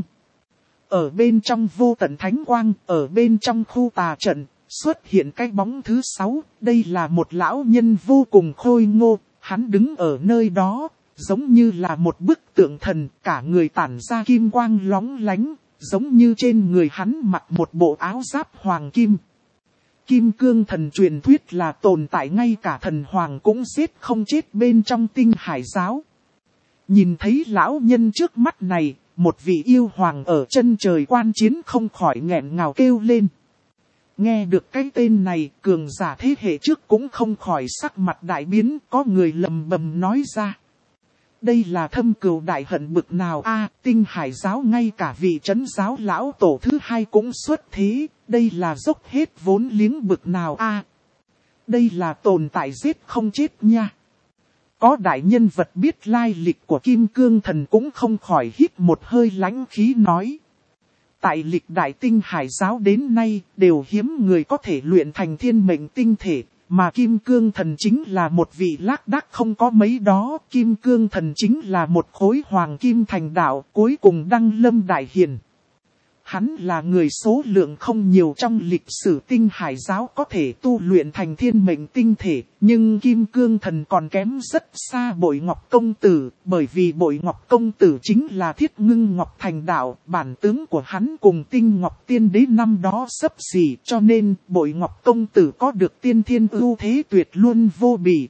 Ở bên trong vô tận thánh quang, ở bên trong khu tà trận, xuất hiện cái bóng thứ 6, đây là một lão nhân vô cùng khôi ngô, hắn đứng ở nơi đó, giống như là một bức tượng thần, cả người tản ra kim quang lóng lánh, giống như trên người hắn mặc một bộ áo giáp hoàng kim. Kim Cương Thần truyền thuyết là tồn tại ngay cả thần hoàng cũng giết không chết bên trong Tinh Hải giáo. Nhìn thấy lão nhân trước mắt này, một vị yêu hoàng ở chân trời quan chiến không khỏi nghẹn ngào kêu lên. Nghe được cái tên này, cường giả thế hệ trước cũng không khỏi sắc mặt đại biến, có người lầm bầm nói ra. Đây là thâm cừu đại hận bực nào a, Tinh Hải giáo ngay cả vị trấn giáo lão tổ thứ 2 cũng xuất thế, đây là dốc hết vốn liếng bực nào a. Đây là tồn tại giết không chết nha. Có đại nhân vật biết lai lịch của Kim Cương Thần cũng không khỏi hít một hơi lãnh khí nói. Tại lịch đại Tinh Hải giáo đến nay đều hiếm người có thể luyện thành thiên mệnh tinh thể. Mà Kim Cương Thần chính là một vị lác đác không có mấy đó. Kim Cương Thần chính là một khối hoàng kim thành đạo cuối cùng đăng lâm đại hiền. Hắn là người số lượng không nhiều trong lịch sử Tinh Hải giáo có thể tu luyện thành thiên mệnh tinh thể. Nhưng Kim Cương Thần còn kém rất xa Bội Ngọc Công Tử. Bởi vì Bội Ngọc Công Tử chính là Thiết Ngưng Ngọc thành đạo. Bản tướng của hắn cùng Tinh Ngọc Tiên Đế năm đó xấp xỉ. Cho nên Bội Ngọc Công Tử có được tiên thiên ưu thế tuyệt luôn vô bỉ.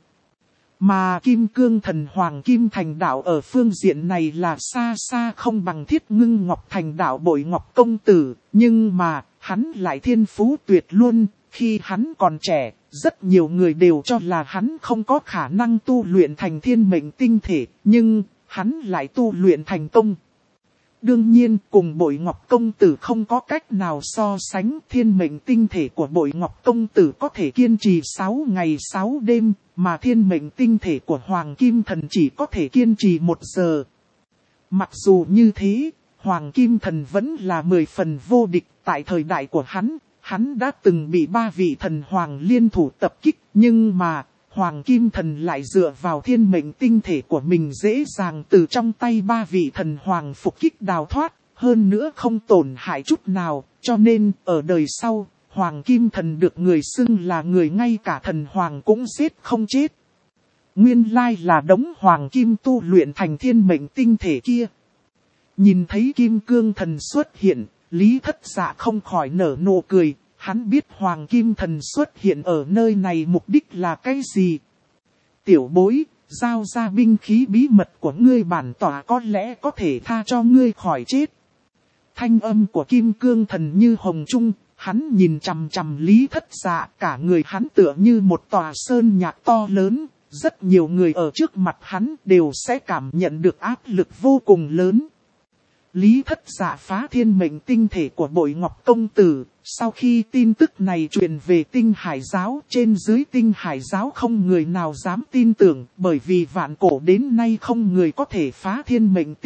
Mà Kim Cương Thần Hoàng Kim Thành Đạo ở phương diện này là xa xa không bằng Thiết Ngưng Ngọc Thành Đạo Bội Ngọc Công Tử, nhưng mà, hắn lại thiên phú tuyệt luôn, khi hắn còn trẻ, rất nhiều người đều cho là hắn không có khả năng tu luyện thành thiên mệnh tinh thể, nhưng, hắn lại tu luyện thành công. Đương nhiên, cùng Bội Ngọc Công Tử không có cách nào so sánh, thiên mệnh tinh thể của Bội Ngọc Công Tử có thể kiên trì 6 ngày 6 đêm, mà thiên mệnh tinh thể của Hoàng Kim Thần chỉ có thể kiên trì 1 giờ. Mặc dù như thế, Hoàng Kim Thần vẫn là 10 phần vô địch, tại thời đại của hắn đã từng bị 3 vị thần hoàng liên thủ tập kích, nhưng mà, Hoàng Kim Thần lại dựa vào thiên mệnh tinh thể của mình dễ dàng từ trong tay 3 vị thần hoàng phục kích đào thoát, hơn nữa không tổn hại chút nào, cho nên ở đời sau, Hoàng Kim Thần được người xưng là người ngay cả thần hoàng cũng giết không chết. Nguyên lai là đống Hoàng Kim tu luyện thành thiên mệnh tinh thể kia. Nhìn thấy Kim Cương Thần xuất hiện, Lý Thất Dạ không khỏi nở nụ cười. Hắn biết Hoàng Kim Thần xuất hiện ở nơi này mục đích là cái gì. Tiểu bối, giao ra binh khí bí mật của ngươi, bản tỏa có lẽ có thể tha cho ngươi khỏi chết. Thanh âm của Kim Cương Thần như hồng trung, hắn nhìn chằm chằm Lý Thất Dạ, cả người hắn tựa như một tòa sơn nhạc to lớn. Rất nhiều người ở trước mặt hắn đều sẽ cảm nhận được áp lực vô cùng lớn. Lý Thất Dạ phá thiên mệnh tinh thể của Bội Ngọc Công Tử. Sau khi tin tức này truyền về Tinh Hải giáo, trên dưới Tinh Hải giáo không người nào dám tin tưởng, bởi vì vạn cổ đến nay không người có thể phá thiên mệnh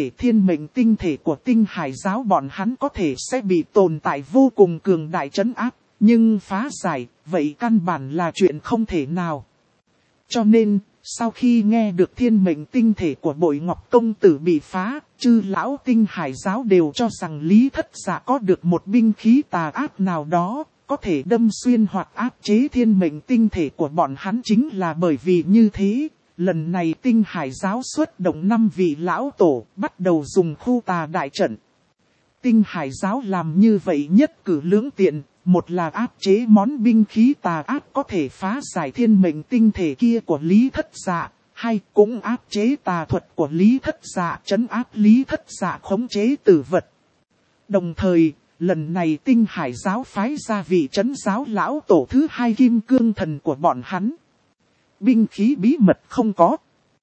tinh thể của Tinh Hải giáo bọn hắn có thể sẽ bị tồn tại vô cùng cường đại trấn áp, nhưng phá giải, vậy căn bản là chuyện không thể nào. Cho nên, sau khi nghe được thiên mệnh tinh thể của Bội Ngọc Công Tử bị phá, chư lão Tinh Hải giáo đều cho rằng Lý Thất Dạ có được một binh khí tà ác nào đó, có thể đâm xuyên hoặc áp chế thiên mệnh tinh thể của bọn hắn. Chính là bởi vì như thế, lần này Tinh Hải giáo xuất động 5 vị lão tổ, bắt đầu dùng khu tà đại trận. Tinh Hải giáo làm như vậy nhất cử lưỡng tiện. Một là áp chế món binh khí tà ác có thể phá giải thiên mệnh tinh thể kia của Lý Thất Dạ, 2 cũng áp chế tà thuật của Lý Thất Dạ, trấn áp Lý Thất Dạ khống chế tử vật. Đồng thời, lần này Tinh Hải giáo phái ra vị trấn giáo lão tổ thứ 2 Kim Cương Thần của bọn hắn. Binh khí bí mật không có.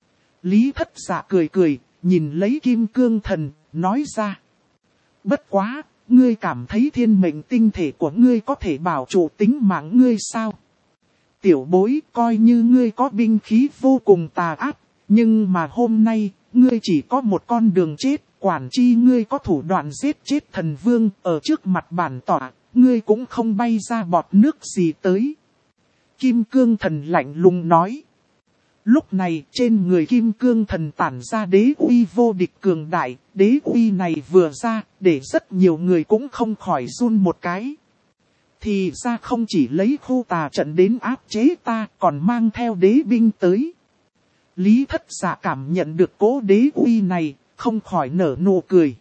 Lý Thất Dạ cười cười, nhìn lấy Kim Cương Thần, nói ra. Bất quá, ngươi cảm thấy thiên mệnh tinh thể của ngươi có thể bảo trụ tính mạng ngươi sao? Tiểu bối, coi như ngươi có binh khí vô cùng tà ác, nhưng mà hôm nay, ngươi chỉ có một con đường chết, quản chi ngươi có thủ đoạn giết chết thần vương, ở trước mặt bản tỏa, ngươi cũng không bay ra bọt nước gì tới. Kim Cương Thần lạnh lùng nói. Lúc này trên người Kim Cương Thần tản ra đế uy vô địch cường đại, đế uy này vừa ra, để rất nhiều người cũng không khỏi run một cái. Thì ra không chỉ lấy khu tà trận đến áp chế ta, còn mang theo đế binh tới. Lý Thất Dạ cảm nhận được cố đế uy này, không khỏi nở nụ cười.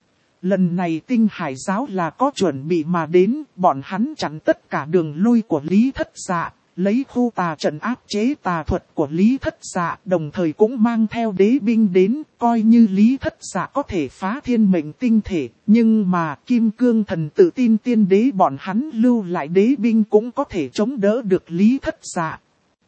Lần này Tinh Hải giáo là có chuẩn bị mà đến, bọn hắn chặn tất cả đường lui của Lý Thất Dạ. Lấy khu tà trận áp chế tà thuật của Lý Thất Dạ, đồng thời cũng mang theo đế binh đến, coi như Lý Thất Dạ có thể phá thiên mệnh tinh thể, nhưng mà Kim Cương Thần tự tin tiên đế bọn hắn lưu lại đế binh cũng có thể chống đỡ được Lý Thất Dạ.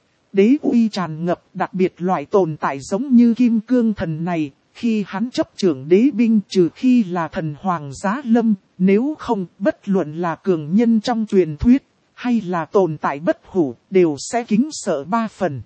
Đế uy tràn ngập, đặc biệt loại tồn tại giống như Kim Cương Thần này, khi hắn chấp trưởng đế binh trừ khi là thần hoàng giá lâm, nếu không bất luận là cường nhân trong truyền thuyết, hay là tồn tại bất hủ, đều sẽ kính sợ 3 phần.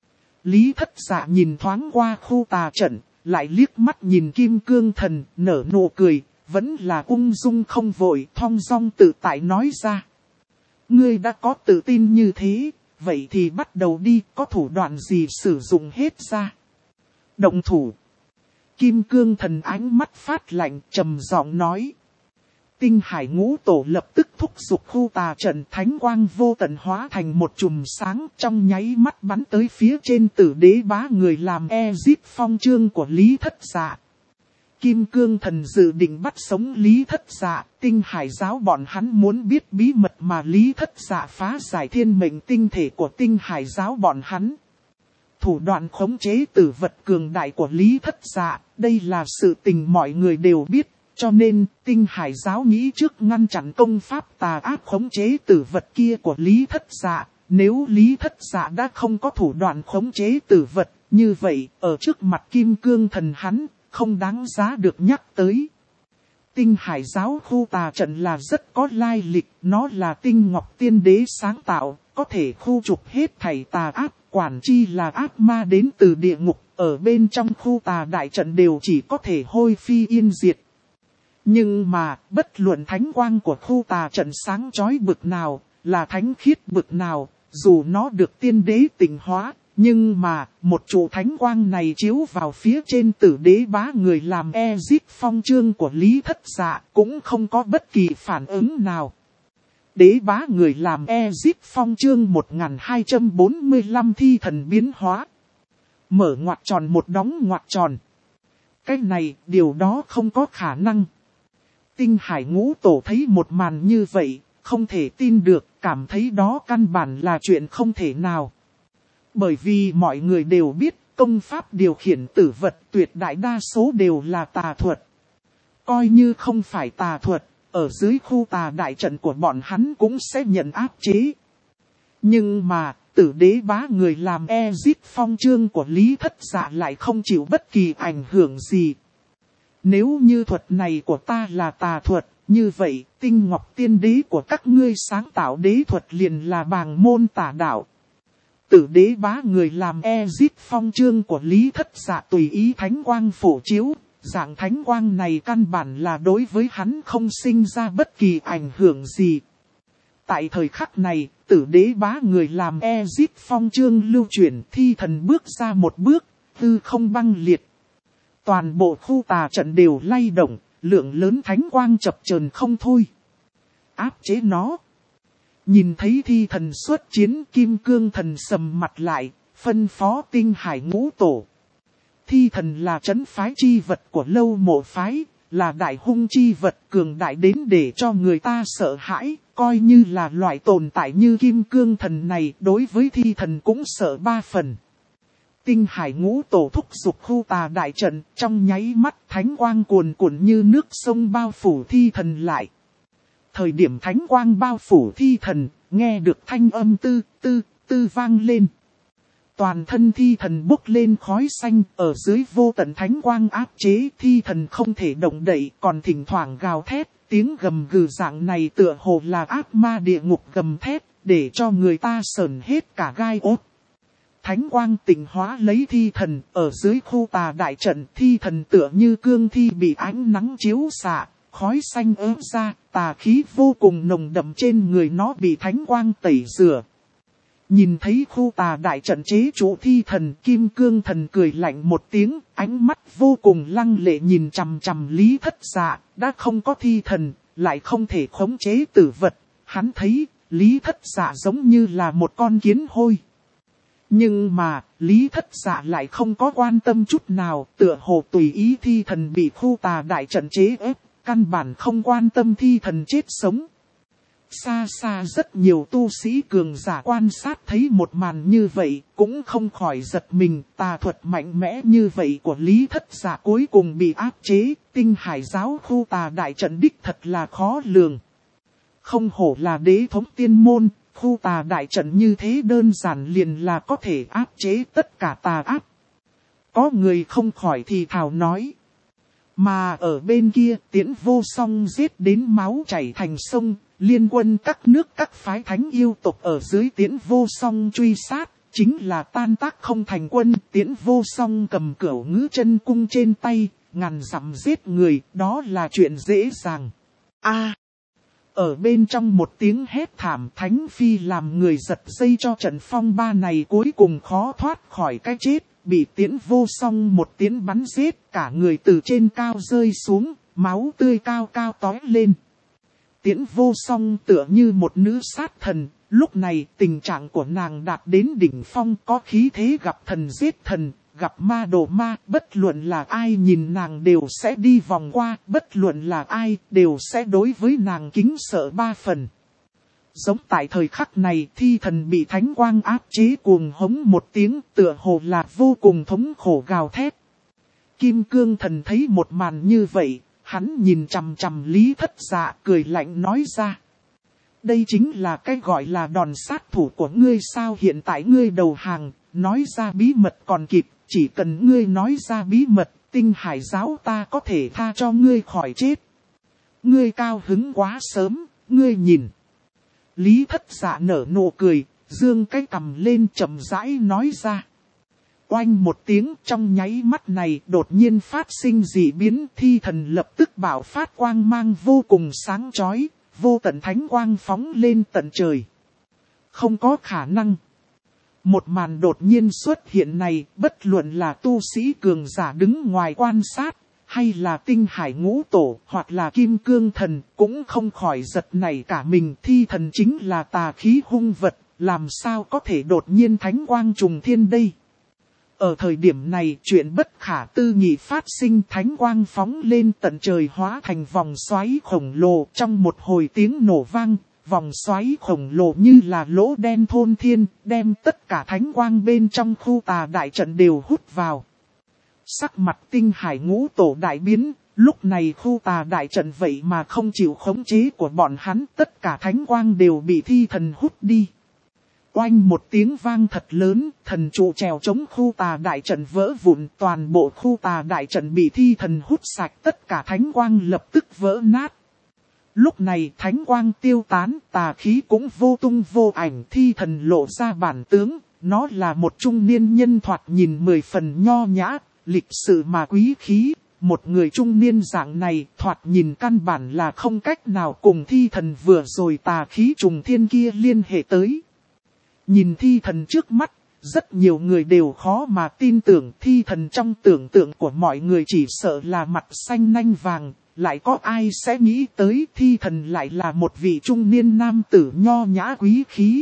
Lý Thất Dạ nhìn thoáng qua khu tà trận, lại liếc mắt nhìn Kim Cương Thần, nở nụ cười, vẫn là ung dung không vội, thong dong tự tại nói ra. Ngươi đã có tự tin như thế, vậy thì bắt đầu đi, có thủ đoạn gì sử dụng hết ra. Động thủ. Kim Cương Thần ánh mắt phát lạnh, trầm giọng nói. Tinh Hải ngũ tổ lập tức thúc giục khu tà trận, thánh quang vô tận hóa thành một chùm sáng, trong nháy mắt bắn tới phía trên Tử Đế bá người làm Ezip Phong chương của Lý Thất Dạ. Kim Cương Thần dự định bắt sống Lý Thất Dạ, Tinh Hải giáo bọn hắn muốn biết bí mật mà Lý Thất Dạ phá giải thiên mệnh tinh thể của Tinh Hải giáo bọn hắn. Thủ đoạn khống chế tử vật cường đại của Lý Thất Dạ, đây là sự tình mọi người đều biết. Cho nên, Tinh Hải giáo nghĩ trước ngăn chặn công pháp tà ác khống chế tử vật kia của Lý Thất Dạ. Nếu Lý Thất Dạ đã không có thủ đoạn khống chế tử vật, như vậy, ở trước mặt Kim Cương Thần hắn, không đáng giá được nhắc tới. Tinh Hải giáo khu tà trận là rất có lai lịch, nó là Tinh Ngọc Tiên Đế sáng tạo, có thể khu trục hết thảy tà ác, quản chi là ác ma đến từ địa ngục, ở bên trong khu tà đại trận đều chỉ có thể hôi phi yên diệt. Nhưng mà, bất luận thánh quang của khu tà trận sáng chói bực nào, là thánh khiết bực nào, dù nó được tiên đế tịnh hóa, nhưng mà, một trụ thánh quang này chiếu vào phía trên Tử Đế bá người làm Ezip Phong chương của Lý Thất Dạ, cũng không có bất kỳ phản ứng nào. Đế bá người làm Ezip Phong chương 1245 thi thần biến hóa. Mở ngoặc tròn một đóng ngoặc tròn. Cái này, điều đó không có khả năng. Tinh Hải ngũ tổ thấy một màn như vậy, không thể tin được, cảm thấy đó căn bản là chuyện không thể nào. Bởi vì mọi người đều biết, công pháp điều khiển tử vật tuyệt đại đa số đều là tà thuật. Coi như không phải tà thuật, ở dưới khu tà đại trận của bọn hắn cũng sẽ nhận áp chế. Nhưng mà, Tử Đế bá người làm Ezip Phong chương của Lý Thất Dạ lại không chịu bất kỳ ảnh hưởng gì. Nếu như thuật này của ta là tà thuật, như vậy, Tinh Ngọc Tiên Đế của các ngươi sáng tạo đế thuật liền là bàng môn tà đạo. Tử Đế bá người làm Ezip Phong chương của Lý Thất Dạ tùy ý thánh quang phổ chiếu, dạng thánh quang này căn bản là đối với hắn không sinh ra bất kỳ ảnh hưởng gì. Tại thời khắc này, Tử Đế bá người làm Ezip Phong chương lưu chuyển, thi thần bước ra một bước, hư không băng liệt. Toàn bộ khu tà trận đều lay động, lượng lớn thánh quang chập chờn không thôi. Áp chế nó. Nhìn thấy thi thần xuất chiến, Kim Cương Thần sầm mặt lại, phân phó Tinh Hải ngũ tổ. Thi thần là trấn phái chi vật của Lâu Mộ phái, là đại hung chi vật cường đại đến để cho người ta sợ hãi, coi như là loại tồn tại như Kim Cương Thần này, đối với thi thần cũng sợ 3 phần. Tinh Hải Ngũ Tổ thúc giục khu tà đại trận, trong nháy mắt thánh quang cuồn cuộn như nước sông bao phủ thi thần lại. Thời điểm thánh quang bao phủ thi thần, nghe được thanh âm tư tư vang lên. Toàn thân thi thần bốc lên khói xanh, ở dưới vô tận thánh quang áp chế, thi thần không thể động đậy, còn thỉnh thoảng gào thét, tiếng gầm gừ dạng này tựa hồ là ác ma địa ngục gầm thét, để cho người ta sởn hết cả gai ốt. Thánh quang tịnh hóa lấy thi thần, ở dưới khu tà đại trận, thi thần tựa như cương thi bị ánh nắng chiếu xạ, khói xanh ớt ra, tà khí vô cùng nồng đậm trên người nó bị thánh quang tẩy rửa. Nhìn thấy khu tà đại trận chế trụ thi thần, Kim Cương Thần cười lạnh một tiếng, ánh mắt vô cùng lăng lệ nhìn chằm chằm Lý Thất Dạ, đã không có thi thần, lại không thể khống chế tử vật. Hắn thấy, Lý Thất Dạ giống như là một con kiến hôi. Nhưng mà, Lý Thất Dạ lại không có quan tâm chút nào, tựa hồ tùy ý thi thần bị khu tà đại trận chế ép, căn bản không quan tâm thi thần chết sống. Xa xa rất nhiều tu sĩ cường giả quan sát thấy một màn như vậy, cũng không khỏi giật mình, tà thuật mạnh mẽ như vậy của Lý Thất Dạ cuối cùng bị áp chế, Tinh Hải giáo khu tà đại trận đích thật là khó lường. Không hổ là đế thống tiên môn, khu tà đại trận như thế đơn giản liền là có thể áp chế tất cả tà áp. Có người không khỏi thì thào nói. Mà ở bên kia Tiễn Vô Song giết đến máu chảy thành sông, liên quân các nước các phái thánh yêu tộc ở dưới Tiễn Vô Song truy sát, chính là tan tác không thành quân. Tiễn Vô Song cầm cửu ngữ chân cung trên tay, ngàn dặm giết người, đó là chuyện dễ dàng. Ở bên trong một tiếng hét thảm, Thánh Phi làm người giật dây cho trận phong ba này cuối cùng khó thoát khỏi cái chết. Bị Tiễn Vô Song một tiếng bắn giết, cả người từ trên cao rơi xuống, máu tươi cao cao tóe lên. Tiễn Vô Song tựa như một nữ sát thần, lúc này tình trạng của nàng đạt đến đỉnh phong, có khí thế gặp thần giết thần, gặp ma đổ ma, bất luận là ai nhìn nàng đều sẽ đi vòng qua, bất luận là ai đều sẽ đối với nàng kính sợ ba phần. Giống tại thời khắc này, thi thần bị thánh quang áp chế cuồng hống một tiếng, tựa hồ là vô cùng thống khổ gào thét. Kim Cương Thần thấy một màn như vậy, hắn nhìn chằm chằm Lý Thất Dạ cười lạnh nói ra. Đây chính là cái gọi là đòn sát thủ của ngươi sao? Hiện tại ngươi đầu hàng, nói ra bí mật còn kịp, chỉ cần ngươi nói ra bí mật, Tinh Hải giáo ta có thể tha cho ngươi khỏi chết. Ngươi cao hứng quá sớm, ngươi nhìn. Lý Thất Dạ nở nụ cười, dương cái cằm lên chậm rãi nói ra. Oanh một tiếng, trong nháy mắt này đột nhiên phát sinh dị biến, thi thần lập tức bạo phát quang mang vô cùng sáng chói, vô tận thánh quang phóng lên tận trời. Không có khả năng. Một màn đột nhiên xuất hiện này, bất luận là tu sĩ cường giả đứng ngoài quan sát, hay là Tinh Hải Ngũ Tổ, hoặc là Kim Cương Thần, cũng không khỏi giật nảy cả mình. Thi thần chính là tà khí hung vật, làm sao có thể đột nhiên thánh quang trùng thiên đây? Ở thời điểm này, chuyện bất khả tư nghị phát sinh, thánh quang phóng lên tận trời hóa thành vòng xoáy khổng lồ. Trong một hồi tiếng nổ vang, vòng xoáy khổng lồ như là lỗ đen thôn thiên, đem tất cả thánh quang bên trong khu tà đại trận đều hút vào. Sắc mặt Tinh Hải Ngũ Tổ đại biến, lúc này khu tà đại trận vậy mà không chịu khống chế của bọn hắn, tất cả thánh quang đều bị thi thần hút đi. Oanh một tiếng vang thật lớn, thần trụ trèo chống khu tà đại trận vỡ vụn, toàn bộ khu tà đại trận bị thi thần hút sạch, tất cả thánh quang lập tức vỡ nát. Lúc này thánh quang tiêu tán, tà khí cũng vô tung vô ảnh, thi thần lộ ra bản tướng, nó là một trung niên nhân thoạt nhìn 10 phần nho nhã, lịch sự mà quý khí. Một người trung niên dạng này thoạt nhìn căn bản là không cách nào cùng thi thần vừa rồi tà khí trùng thiên kia liên hệ tới. Nhìn thi thần trước mắt, rất nhiều người đều khó mà tin tưởng, thi thần trong tưởng tượng của mọi người chỉ sợ là mặt xanh nanh vàng, lại có ai sẽ nghĩ tới thi thần lại là một vị trung niên nam tử nho nhã quý khí.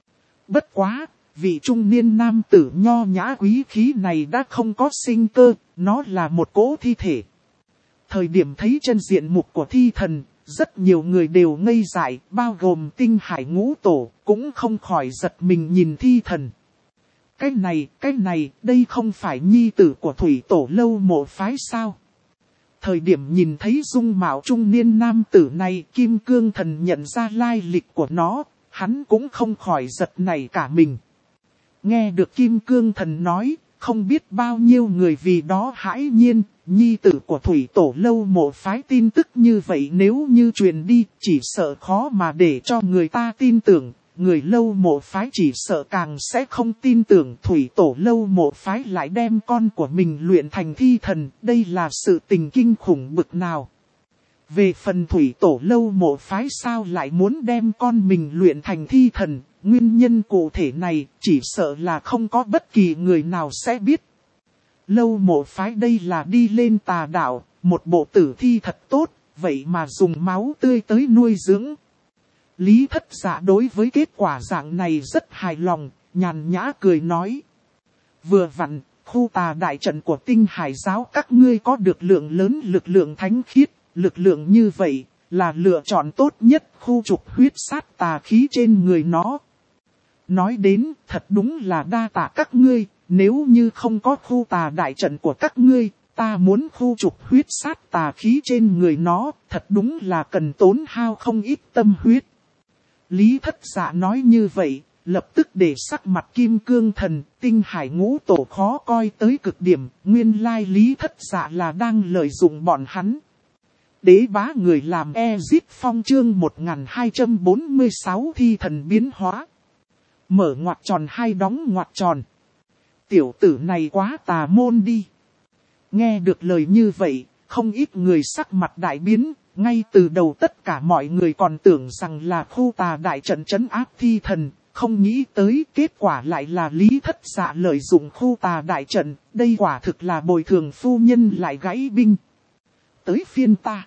Bất quá, vị trung niên nam tử nho nhã quý khí này đã không có sinh cơ, nó là một cỗ thi thể. Thời điểm thấy chân diện mục của thi thần, rất nhiều người đều ngây dại, bao gồm Tinh Hải Ngũ Tổ, cũng không khỏi giật mình nhìn thi thần. Cái này, đây không phải nhi tử của thủy tổ lâu mộ phái sao? Thời điểm nhìn thấy dung mạo trung niên nam tử này, Kim Cương Thần nhận ra lai lịch của nó, hắn cũng không khỏi giật nảy cả mình. Nghe được Kim Cương Thần nói, không biết bao nhiêu người vì đó hãi nhiên, nhi tử của thủy tổ lâu mộ phái tin tức như vậy nếu như truyền đi, chỉ sợ khó mà để cho người ta tin tưởng. Người lâu mộ phái chỉ sợ càng sẽ không tin tưởng thủy tổ lâu mộ phái lại đem con của mình luyện thành thi thần, đây là sự tình kinh khủng bực nào. Về phần thủy tổ lâu mộ phái sao lại muốn đem con mình luyện thành thi thần, nguyên nhân cụ thể này chỉ sợ là không có bất kỳ người nào sẽ biết. Lâu mộ phái đây là đi lên tà đạo, một bộ tử thi thật tốt, vậy mà dùng máu tươi tới nuôi dưỡng. Lý Thất Dạ đối với kết quả dạng này rất hài lòng, nhàn nhã cười nói. Vừa vặn, khu tà đại trận của Tinh Hải giáo các ngươi có được lượng lớn lực lượng thánh khiết, lực lượng như vậy là lựa chọn tốt nhất khu trục huyết sát tà khí trên người nó. Nói đến, thật đúng là đa tạ các ngươi, nếu như không có khu tà đại trận của các ngươi, ta muốn khu trục huyết sát tà khí trên người nó, thật đúng là cần tốn hao không ít tâm huyết. Lý Thất Dạ nói như vậy, lập tức để sắc mặt Kim Cương Thần, Tinh Hải ngũ tổ khó coi tới cực điểm, nguyên lai Lý Thất Dạ là đang lợi dụng bọn hắn. Đế bá người làm Ezic Phong chương 1246 thi thần biến hóa. Mở ngoặc tròn hai đóng ngoặc tròn. Tiểu tử này quá tà môn đi. Nghe được lời như vậy, không ít người sắc mặt đại biến. Ngay từ đầu tất cả mọi người còn tưởng rằng là khu tà đại trận trấn áp thi thần, không nghĩ tới kết quả lại là Lý Thất Dạ lợi dụng khu tà đại trận, đây quả thực là bồi thường phu nhân lại gãy binh. Tới phiên ta.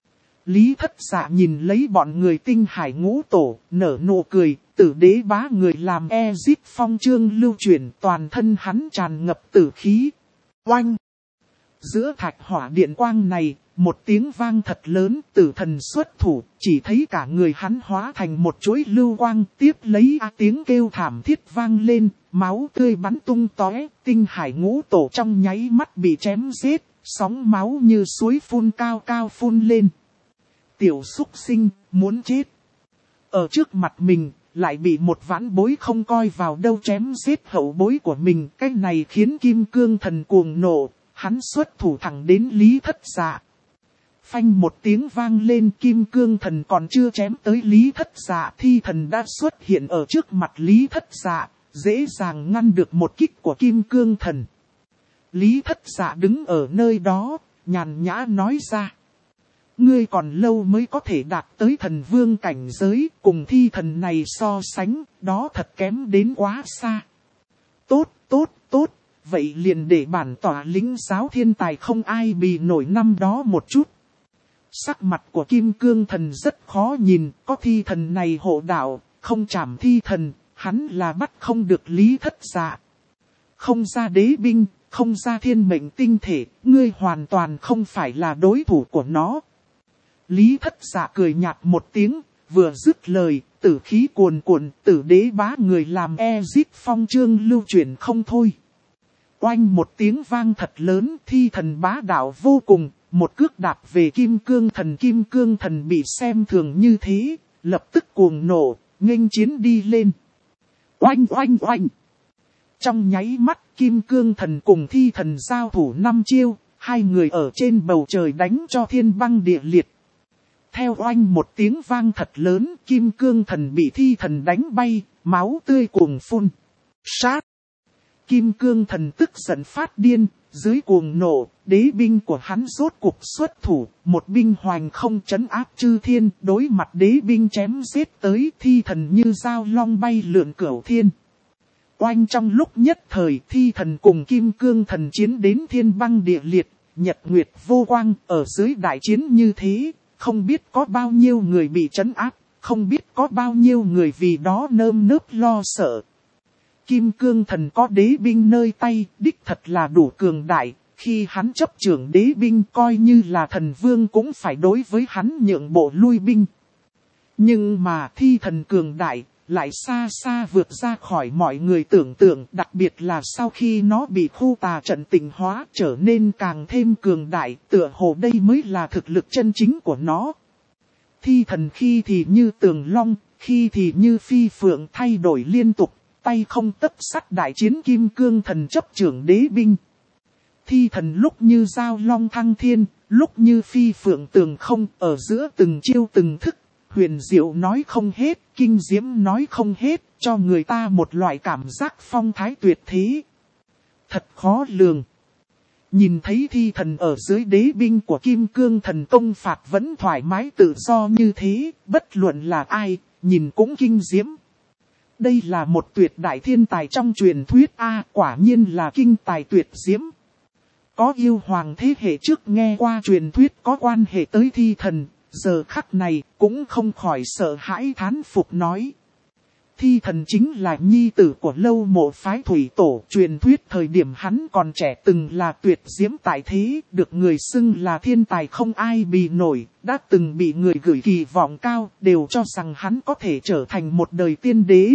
Lý Thất Dạ nhìn lấy bọn người Tinh Hải ngũ tổ, nở nụ cười, tử đế bá người làm Ezic Phong chương lưu truyền toàn thân hắn tràn ngập tử khí. Oanh! Giữa thạch hỏa điện quang này, một tiếng vang thật lớn, tử thần xuất thủ, chỉ thấy cả người hắn hóa thành một chuỗi lưu quang, tiếp lấy tiếng kêu thảm thiết vang lên, máu tươi bắn tung tóe, Tinh Hải ngũ tổ trong nháy mắt bị chém giết, sóng máu như suối phun cao cao phun lên. Tiểu súc sinh, muốn chết. Ở trước mặt mình, lại bị một vãn bối không coi vào đâu chém giết hậu bối của mình, cái này khiến Kim Cương Thần cuồng nộ, hắn xuất thủ thẳng đến Lý Thất Dạ. Phanh một tiếng vang lên, Kim Cương Thần còn chưa chém tới Lý Thất Dạ, thi thần đã xuất hiện ở trước mặt Lý Thất Dạ, dễ dàng ngăn được một kích của Kim Cương Thần. Lý Thất Dạ đứng ở nơi đó, nhàn nhã nói ra. Ngươi còn lâu mới có thể đạt tới thần vương cảnh giới, cùng thi thần này so sánh, đó thật kém đến quá xa. Tốt, vậy liền để bản tỏa lính giáo thiên tài không ai bì nổi năm đó một chút. Sắc mặt của Kim Cương Thần rất khó nhìn, có thi thần này hộ đạo, không trảm thi thần, hắn là bắt không được Lý Thất Dạ. Không ra đế binh, không ra thiên mệnh tinh thể, ngươi hoàn toàn không phải là đối thủ của nó. Lý Thất Dạ cười nhạt một tiếng, vừa dứt lời, tử khí cuồn cuộn, tử đế bá người làm Ezic Phong chương lưu truyền không thôi. Oanh một tiếng vang thật lớn, thi thần bá đạo vô cùng, một cước đạp về Kim Cương Thần bị xem thường như thế, lập tức cuồng nộ, nghênh chiến đi lên. Oanh. Trong nháy mắt, Kim Cương Thần cùng thi thần giao thủ 5 chiêu, hai người ở trên bầu trời đánh cho thiên băng địa liệt. Theo oanh một tiếng vang thật lớn, Kim Cương Thần bị thi thần đánh bay, máu tươi cuồng phun. Sát! Kim Cương Thần tức giận phát điên, dưới cuồng nộ, đế binh của hắn rốt cuộc xuất thủ, một binh hoành không trấn áp chư thiên, đối mặt đế binh chém giết tới, thi thần như dao long bay lượn cửu thiên. Oanh trong lúc nhất thời, thi thần cùng Kim Cương Thần chiến đến thiên băng địa liệt, nhật nguyệt vô quang, ở dưới đại chiến như thế, không biết có bao nhiêu người bị trấn áp, không biết có bao nhiêu người vì đó nơm nớp lo sợ. Kim Cương Thần có đế binh nơi tay, đích thật là đủ cường đại, khi hắn chấp trưởng đế binh coi như là thần vương cũng phải đối với hắn nhượng bộ lui binh. Nhưng mà thi thần cường đại, lại xa xa vượt ra khỏi mọi người tưởng tượng, đặc biệt là sau khi nó bị khu tà trận tịnh hóa trở nên càng thêm cường đại, tựa hồ đây mới là thực lực chân chính của nó. Thi thần khi thì như tường long, khi thì như phi phượng thay đổi liên tục, tay không tấc sắt đại chiến kim cương thần chấp trưởng đế binh. Thi thần lúc như giao long thăng thiên, lúc như phi phượng tường không, ở giữa từng chiêu từng thức, huyền diệu nói không hết, kinh diễm nói không hết, cho người ta một loại cảm giác phong thái tuyệt thế. Thật khó lường. Nhìn thấy thi thần ở dưới đế binh của kim cương thần công phạt vẫn thoải mái tự do như thế, bất luận là ai, nhìn cũng kinh diễm. Đây là một tuyệt đại thiên tài trong truyền thuyết quả nhiên là kinh tài tuyệt diễm. Có yêu hoàng thế hệ trước nghe qua truyền thuyết có quan hệ tới thi thần, giờ khắc này cũng không khỏi sợ hãi thán phục nói. Thi thần chính là nhi tử của Lâu Mộ phái thủy tổ, truyền thuyết thời điểm hắn còn trẻ từng là tuyệt diễm tại thế, được người xưng là thiên tài không ai bì nổi, đã từng bị người gửi kỳ vọng cao, đều cho rằng hắn có thể trở thành một đời tiên đế.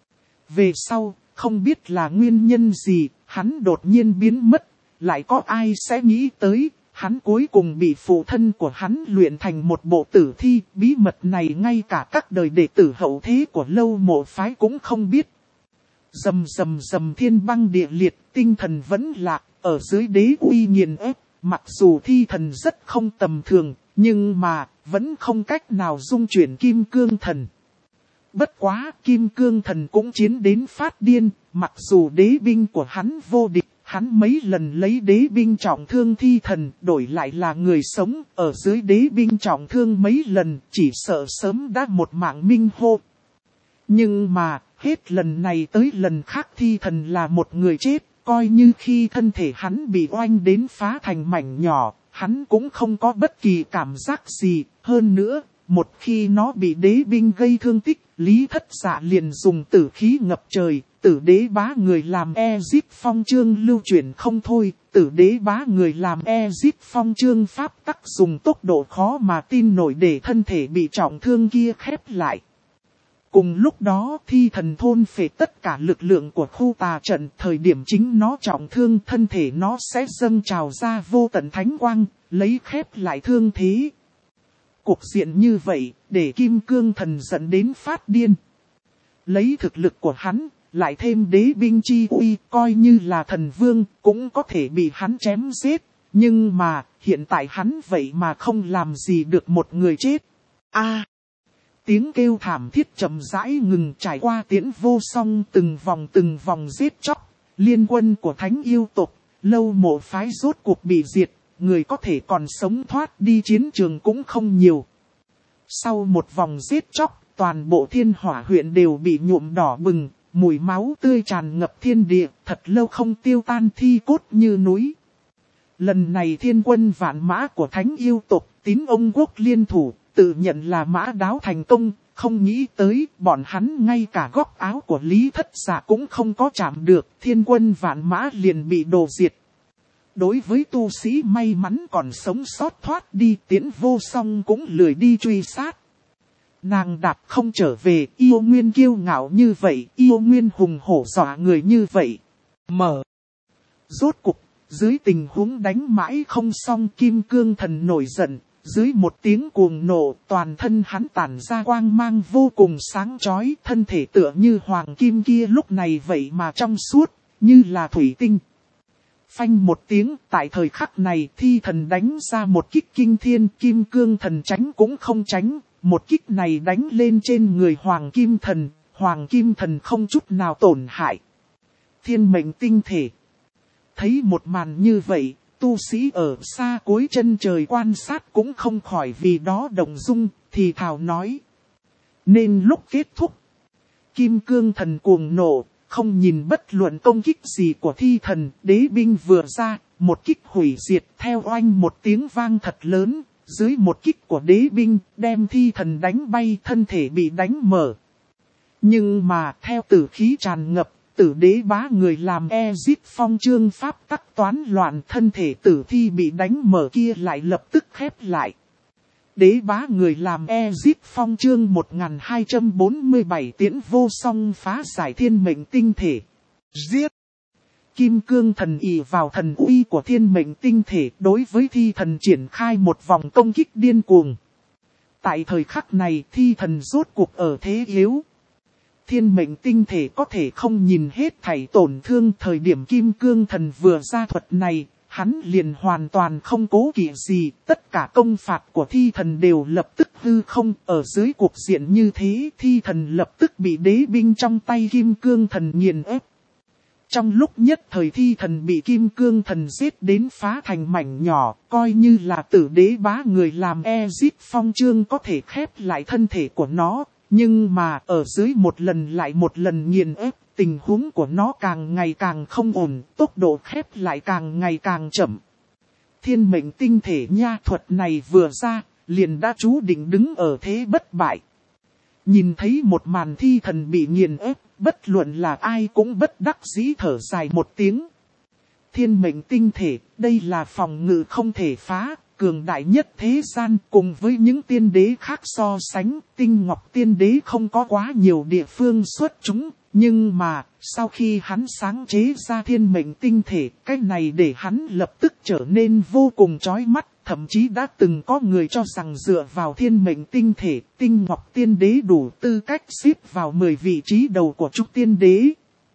Về sau, không biết là nguyên nhân gì, hắn đột nhiên biến mất, lại có ai sẽ nghĩ tới, hắn cuối cùng bị phụ thân của hắn luyện thành một bộ tử thi, bí mật này ngay cả các đời đệ tử hậu thế của Lâu Mộ phái cũng không biết. Rầm rầm rầm thiên băng địa liệt, tinh thần vẫn lạc, ở dưới đế uy nghiền ép, mặc dù thi thần rất không tầm thường, nhưng mà, vẫn không cách nào dung chuyển kim cương thần. Bất quá, kim cương thần cũng chiến đến phát điên, mặc dù đế binh của hắn vô địch. Hắn mấy lần lấy đế binh trọng thương thi thần, đổi lại là người sống, ở dưới đế binh trọng thương mấy lần, chỉ sợ sớm đã một mạng minh hô. Nhưng mà, hết lần này tới lần khác thi thần là một người chết, coi như khi thân thể hắn bị oanh đến phá thành mảnh nhỏ, hắn cũng không có bất kỳ cảm giác gì, hơn nữa, một khi nó bị đế binh gây thương tích, Lý Thất Dạ liền dùng tử khí ngập trời. Tử đế bá người làm Ezip phong chương lưu chuyển không thôi, tử đế bá người làm Ezip phong chương pháp tắc dùng tốc độ khó mà tin nổi để thân thể bị trọng thương kia khép lại. Cùng lúc đó thi thần thôn phệ tất cả lực lượng của khu tà trận, thời điểm chính nó trọng thương thân thể nó sẽ dâng trào ra vô tận thánh quang, lấy khép lại thương thế. Cục diện như vậy, để kim cương thần dẫn đến phát điên. Lấy thực lực của hắn, lại thêm đế binh chi uy, coi như là thần vương, cũng có thể bị hắn chém giết. Nhưng mà, hiện tại hắn vậy mà không làm gì được một người chết. Tiếng kêu thảm thiết chậm rãi ngừng, trải qua tiễn vô song từng vòng giết chóc. Liên quân của thánh yêu tộc, Lâu Mộ phái rốt cuộc bị diệt, người có thể còn sống thoát đi chiến trường cũng không nhiều. Sau một vòng giết chóc, toàn bộ Thiên Hỏa huyện đều bị nhuộm đỏ bừng. Mùi máu tươi tràn ngập thiên địa, thật lâu không tiêu tan, thi cốt như núi. Lần này thiên quân vạn mã của thánh yêu tộc Tín Ông Quốc liên thủ, tự nhận là mã đáo thành công, không nghĩ tới bọn hắn ngay cả góc áo của Lý Thất Dạ cũng không có chạm được, thiên quân vạn mã liền bị đổ diệt. Đối với tu sĩ may mắn còn sống sót thoát đi, Tiễn Vô Song cũng lười đi truy sát. Nàng đạp không trở về, yêu nguyên kiêu ngạo như vậy, yêu nguyên hùng hổ dọa người như vậy. Rốt cục, dưới tình huống đánh mãi không xong, kim cương thần nổi giận, dưới một tiếng cuồng nộ, toàn thân hắn tản ra quang mang vô cùng sáng chói, thân thể tựa như hoàng kim kia lúc này vậy mà trong suốt, như là thủy tinh. Phanh một tiếng, tại thời khắc này thi thần đánh ra một kích kinh thiên, kim cương thần tránh cũng không tránh. Một kích này đánh lên trên người Hoàng Kim Thần không chút nào tổn hại. Thiên mệnh tinh thể. Thấy một màn như vậy, tu sĩ ở xa cuối chân trời quan sát cũng không khỏi vì đó động dung, thì thào nói. Nên lúc kết thúc, Kim Cương Thần cuồng nộ, không nhìn bất luận công kích gì của thi thần, đế binh vừa ra, một kích hủy diệt theo oanh một tiếng vang thật lớn. Dưới một kích của đế binh, đem thi thần đánh bay, thân thể bị đánh mở. Nhưng mà theo tử khí tràn ngập, tử đế bá người làm Ezip phong chương pháp tắc toán loạn, thân thể tử thi bị đánh mở kia lại lập tức khép lại. Đế bá người làm Ezic Phong chương 1247 tiễn vô song phá giải thiên mệnh tinh thể. Giết! Kim cương thần ỷ vào thần uy của thiên mệnh tinh thể đối với thi thần triển khai một vòng công kích điên cuồng. Tại thời khắc này thi thần rốt cuộc ở thế yếu. Thiên mệnh tinh thể có thể không nhìn hết thảy tổn thương. Thời điểm kim cương thần vừa ra thuật này, hắn liền hoàn toàn không cố kỵ gì. Tất cả công phạt của thi thần đều lập tức hư không. Ở dưới cuộc diện như thế, thi thần lập tức bị đế binh trong tay kim cương thần nghiền ép. Trong lúc nhất thời thi thần bị kim cương thần giết đến phá thành mảnh nhỏ, coi như là tử đế bá người làm Ezic Phong chương có thể khép lại thân thể của nó. Nhưng mà ở dưới một lần lại một lần nghiền ép, tình huống của nó càng ngày càng không ổn, tốc độ khép lại càng ngày càng chậm. Thiên mệnh tinh thể nha thuật này vừa ra, liền đã chú định đứng ở thế bất bại. Nhìn thấy một màn thi thần bị nghiền ép, bất luận là ai cũng bất đắc dĩ thở dài một tiếng. Thiên mệnh tinh thể, đây là phòng ngự không thể phá, cường đại nhất thế gian. Cùng với những tiên đế khác so sánh, Tinh Ngọc Tiên Đế không có quá nhiều địa phương xuất chúng. Nhưng mà, sau khi hắn sáng chế ra thiên mệnh tinh thể, cái này để hắn lập tức trở nên vô cùng chói mắt. Thậm chí đã từng có người cho rằng dựa vào thiên mệnh tinh thể, Tinh Ngọc Tiên Đế đủ tư cách xếp vào 10 vị trí đầu của Trúc Tiên Đế.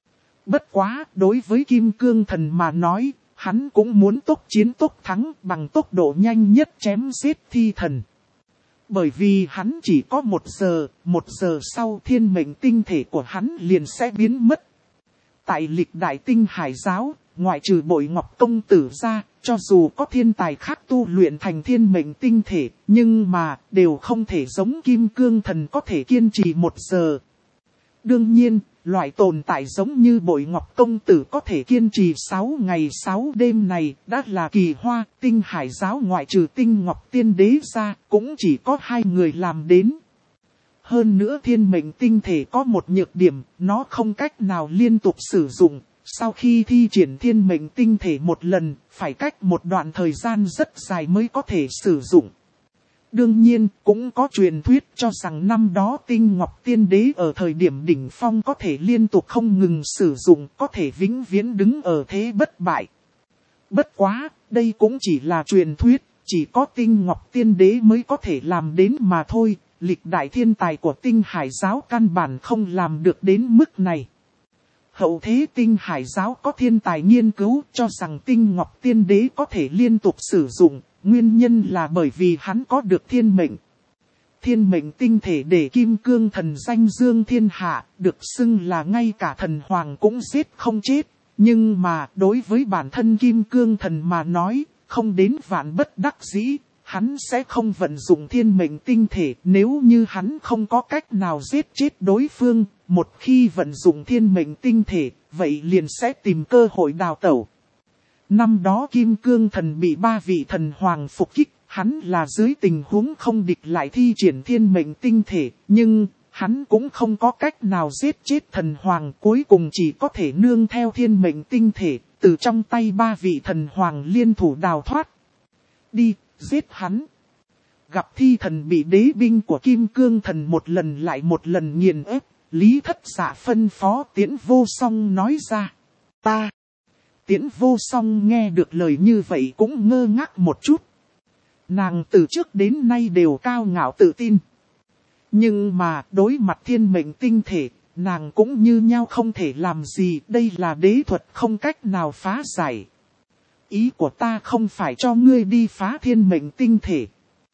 Bất quá, đối với Kim Cương Thần mà nói, hắn cũng muốn tốc chiến tốc thắng bằng tốc độ nhanh nhất chém giết thi thần. Bởi vì hắn chỉ có 1 giờ sau thiên mệnh tinh thể của hắn liền sẽ biến mất. Tại lịch đại tinh hải giáo, ngoại trừ Bội Ngọc Công Tử ra, cho dù có thiên tài khác tu luyện thành thiên mệnh tinh thể, nhưng mà đều không thể giống Kim Cương Thần có thể kiên trì 1 giờ. Đương nhiên, loại tồn tại giống như Bội Ngọc Công Tử có thể kiên trì 6 ngày 6 đêm này đã là kỳ hoa. Tinh hải giáo ngoại trừ Tinh Ngọc Tiên Đế ra, cũng chỉ có 2 người làm đến. Hơn nữa thiên mệnh tinh thể có một nhược điểm, nó không cách nào liên tục sử dụng. Sau khi thi triển thiên mệnh tinh thể một lần, phải cách một đoạn thời gian rất dài mới có thể sử dụng. Đương nhiên, cũng có truyền thuyết cho rằng năm đó Tinh Ngọc Tiên Đế ở thời điểm đỉnh phong có thể liên tục không ngừng sử dụng, có thể vĩnh viễn đứng ở thế bất bại. Bất quá, đây cũng chỉ là truyền thuyết, chỉ có Tinh Ngọc Tiên Đế mới có thể làm đến mà thôi. Lịch đại thiên tài của Tinh Hải giáo căn bản không làm được đến mức này. Hậu thế Tinh Hải giáo có thiên tài nghiên cứu cho rằng Tinh Ngọc Tiên Đế có thể liên tục sử dụng, nguyên nhân là bởi vì hắn có được thiên mệnh. Thiên mệnh tinh thể để Kim Cương Thần danh dương thiên hạ, được xưng là ngay cả thần hoàng cũng giết không chết. Nhưng mà đối với bản thân Kim Cương Thần mà nói, không đến vạn bất đắc dĩ, hắn sẽ không vận dụng thiên mệnh tinh thể. Nếu như hắn không có cách nào giết chết đối phương, một khi vận dụng thiên mệnh tinh thể, vậy liền sẽ tìm cơ hội đào tẩu. Năm đó Kim Cương Thần bị 3 vị thần hoàng phục kích, hắn là dưới tình huống không địch lại thi triển thiên mệnh tinh thể, nhưng hắn cũng không có cách nào giết chết thần hoàng, cuối cùng chỉ có thể nương theo thiên mệnh tinh thể, từ trong tay 3 vị thần hoàng liên thủ đào thoát. Đi, giết hắn. Gặp thi thần bị đế binh của Kim Cương Thần một lần lại một lần nghiền ép, Lý Thất Dạ phân phó Tiễn Vô Song nói ra. Ta. Tiễn Vô Song nghe được lời như vậy cũng ngơ ngác một chút. Nàng từ trước đến nay đều cao ngạo tự tin. Nhưng mà đối mặt thiên mệnh tinh thể, nàng cũng như nhau không thể làm gì. Đây là đế thuật không cách nào phá giải. Ý của ta không phải cho ngươi đi phá thiên mệnh tinh thể.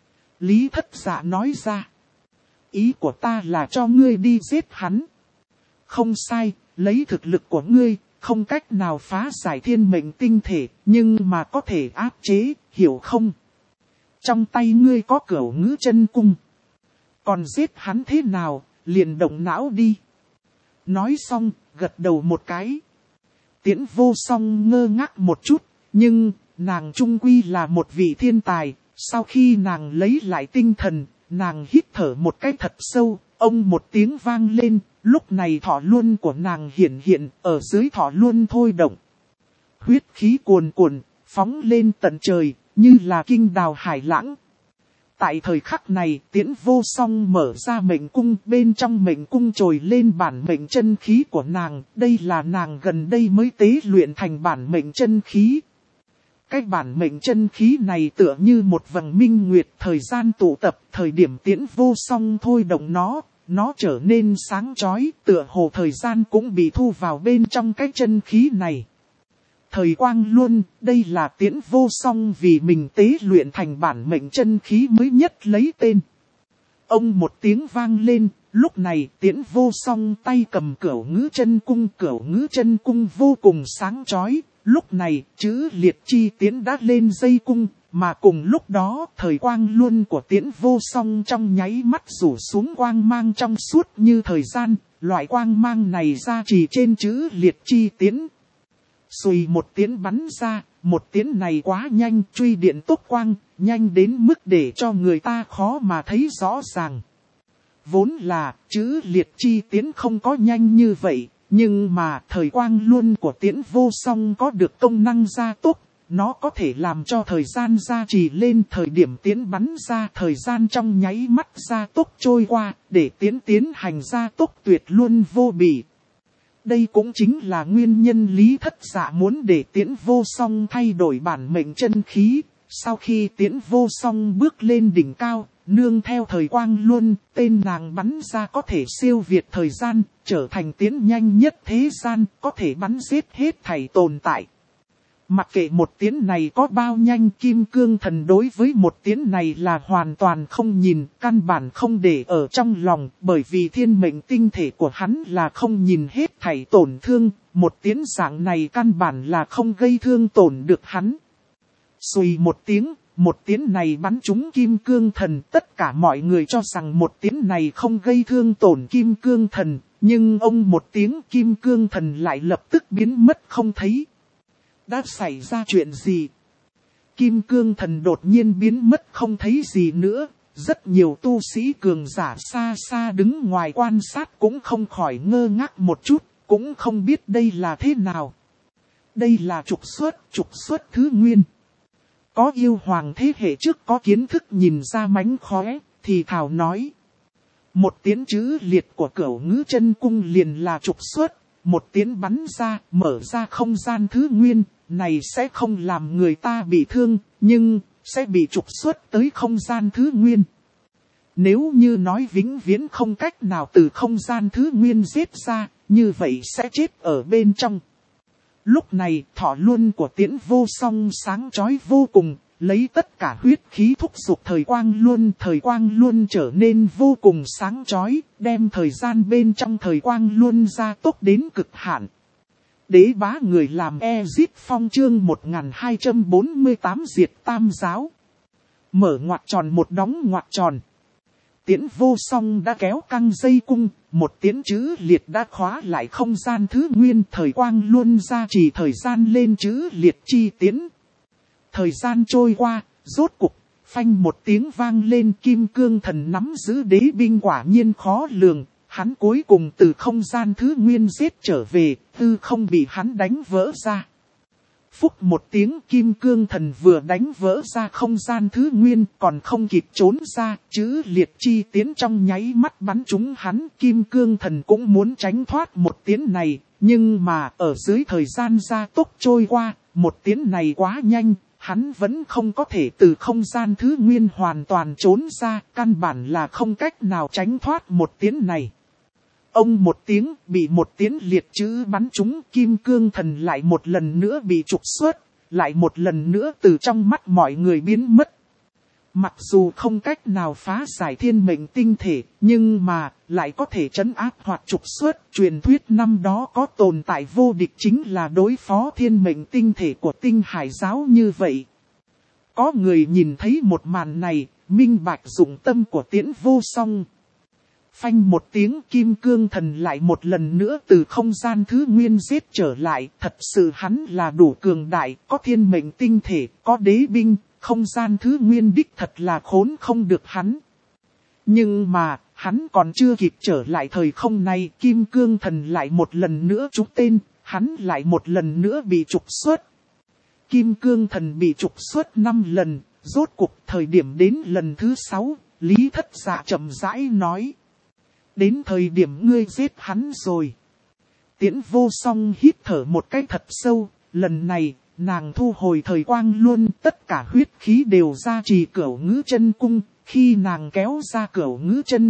Lý Thất Dạ nói ra. Ý của ta là cho ngươi đi giết hắn. Không sai, lấy thực lực của ngươi, không cách nào phá giải thiên mệnh tinh thể, nhưng mà có thể áp chế, hiểu không? Trong tay ngươi có Cửu Ngữ Chân Cung. Còn giết hắn thế nào, liền động não đi. Nói xong, gật đầu một cái. Tiễn Vô Song ngơ ngác một chút, nhưng nàng trung quy là một vị thiên tài. Sau khi nàng lấy lại tinh thần, nàng hít thở một cái thật sâu, ông một tiếng vang lên, lúc này thọ luân của nàng hiện ở dưới thọ luân thôi động. Huyết khí cuồn cuộn, phóng lên tận trời, như là kinh đào hải lãng. Tại thời khắc này, Tiễn Vô Song mở ra mệnh cung, bên trong mệnh cung trồi lên bản mệnh chân khí của nàng, đây là nàng gần đây mới tế luyện thành bản mệnh chân khí. Cái bản mệnh chân khí này tựa như một vầng minh nguyệt, thời gian tụ tập, thời điểm Tiễn Vô Song thôi động nó trở nên sáng chói, tựa hồ thời gian cũng bị thu vào bên trong cái chân khí này. Thời quang luân, đây là Tiễn Vô Song vì mình tế luyện thành bản mệnh chân khí mới nhất lấy tên. Ông một tiếng vang lên, lúc này Tiễn Vô Song tay cầm cửu ngữ chân cung vô cùng sáng chói. Lúc này chữ liệt chi tiến đã lên dây cung, mà cùng lúc đó thời quang luân của Tiễn Vô Song trong nháy mắt rủ xuống quang mang trong suốt như thời gian, loại quang mang này ra chỉ trên chữ liệt chi tiến. Xùi một tiếng bắn ra, một tiếng này quá nhanh, truy điện tốc quang, nhanh đến mức để cho người ta khó mà thấy rõ ràng. Vốn là chữ liệt chi tiến không có nhanh như vậy. Nhưng mà thời quang luân của Tiễn Vô Song có được công năng gia tốc, nó có thể làm cho thời gian gia trì lên, thời điểm tiến bắn ra thời gian trong nháy mắt gia tốc trôi qua, để tiến hành gia tốc tuyệt luân vô bỉ. Đây cũng chính là nguyên nhân Lý Thất Dạ muốn để Tiễn Vô Song thay đổi bản mệnh chân khí. Sau khi Tiễn Vô Song bước lên đỉnh cao, nương theo thời quang luân, tên nàng bắn ra có thể siêu việt thời gian, trở thành tiến nhanh nhất thế gian, có thể bắn giết hết thảy tồn tại. Mặc kệ một tiến này có bao nhanh, Kim Cương Thần đối với một tiến này là hoàn toàn không nhìn, căn bản không để ở trong lòng, bởi vì thiên mệnh tinh thể của hắn là không nhìn hết thảy tổn thương, một tiến dạng này căn bản là không gây thương tổn được hắn. Xùi một tiếng này bắn trúng Kim Cương Thần, tất cả mọi người cho rằng một tiếng này không gây thương tổn Kim Cương Thần, nhưng ông một tiếng Kim Cương Thần lại lập tức biến mất không thấy. Đã xảy ra chuyện gì? Kim Cương Thần đột nhiên biến mất không thấy gì nữa, rất nhiều tu sĩ cường giả xa xa đứng ngoài quan sát cũng không khỏi ngơ ngác một chút, cũng không biết đây là thế nào. Đây là trục xuất thứ nguyên. Có yêu hoàng thế hệ trước có kiến thức nhìn ra mánh khóe, thì thảo nói. Một tiếng chữ liệt của cửu ngữ chân cung liền là trục xuất, một tiếng bắn ra, mở ra không gian thứ nguyên, này sẽ không làm người ta bị thương, nhưng sẽ bị trục xuất tới không gian thứ nguyên. Nếu như nói vĩnh viễn không cách nào từ không gian thứ nguyên giết ra, như vậy sẽ chết ở bên trong. Lúc này, thọ luân của Tiễn Vô Song sáng chói vô cùng, lấy tất cả huyết khí thúc giục thời quang luân trở nên vô cùng sáng chói, đem thời gian bên trong thời quang luân gia tốc đến cực hạn. Đế bá người làm Ezip Phong chương 1248 diệt tam giáo. Mở ngoặc tròn một đóng ngoặc tròn. Tiễn Vô Song đã kéo căng dây cung, một tiếng chữ liệt đã khóa lại không gian thứ nguyên, thời quang luân gia trì thời gian lên chữ liệt chi tiến. Thời gian trôi qua, rốt cục, phanh một tiếng vang lên, Kim Cương Thần nắm giữ đế binh quả nhiên khó lường, hắn cuối cùng từ không gian thứ nguyên giết trở về, tư không bị hắn đánh vỡ ra. Phúc một tiếng, Kim Cương Thần vừa đánh vỡ ra không gian thứ nguyên, còn không kịp trốn ra, chữ liệt chi tiến trong nháy mắt bắn trúng hắn. Kim Cương Thần cũng muốn tránh thoát một tiếng này, nhưng mà ở dưới thời gian gia tốc trôi qua, một tiếng này quá nhanh, hắn vẫn không có thể từ không gian thứ nguyên hoàn toàn trốn ra, căn bản là không cách nào tránh thoát một tiếng này. Ông một tiếng, bị một tiếng liệt chữ bắn trúng, Kim Cương Thần lại một lần nữa bị trục xuất, lại một lần nữa từ trong mắt mọi người biến mất. Mặc dù không cách nào phá giải thiên mệnh tinh thể, nhưng mà lại có thể trấn áp hoặc trục xuất. Truyền thuyết năm đó có tồn tại vô địch chính là đối phó thiên mệnh tinh thể của Tinh Hải giáo như vậy. Có người nhìn thấy một màn này, minh bạch dụng tâm của Tiễn Vô Song. Phanh một tiếng, Kim Cương Thần lại một lần nữa từ không gian thứ nguyên giết trở lại. Thật sự hắn là đủ cường đại, có thiên mệnh tinh thể, có đế binh, không gian thứ nguyên đích thật là khốn không được hắn. Nhưng mà, hắn còn chưa kịp trở lại thời không này, Kim Cương Thần lại một lần nữa trúng tên, hắn lại một lần nữa bị trục xuất. Kim Cương Thần bị trục xuất 5 lần, Rốt cuộc thời điểm đến lần thứ 6, Lý Thất Dạ chậm rãi nói. Đến thời điểm ngươi giết hắn rồi. Tiễn Vô Song hít thở một cái thật sâu, lần này, nàng thu hồi thời quang luôn, tất cả huyết khí đều ra trì Cửu Ngữ Chân Cung. Khi nàng kéo ra Cửu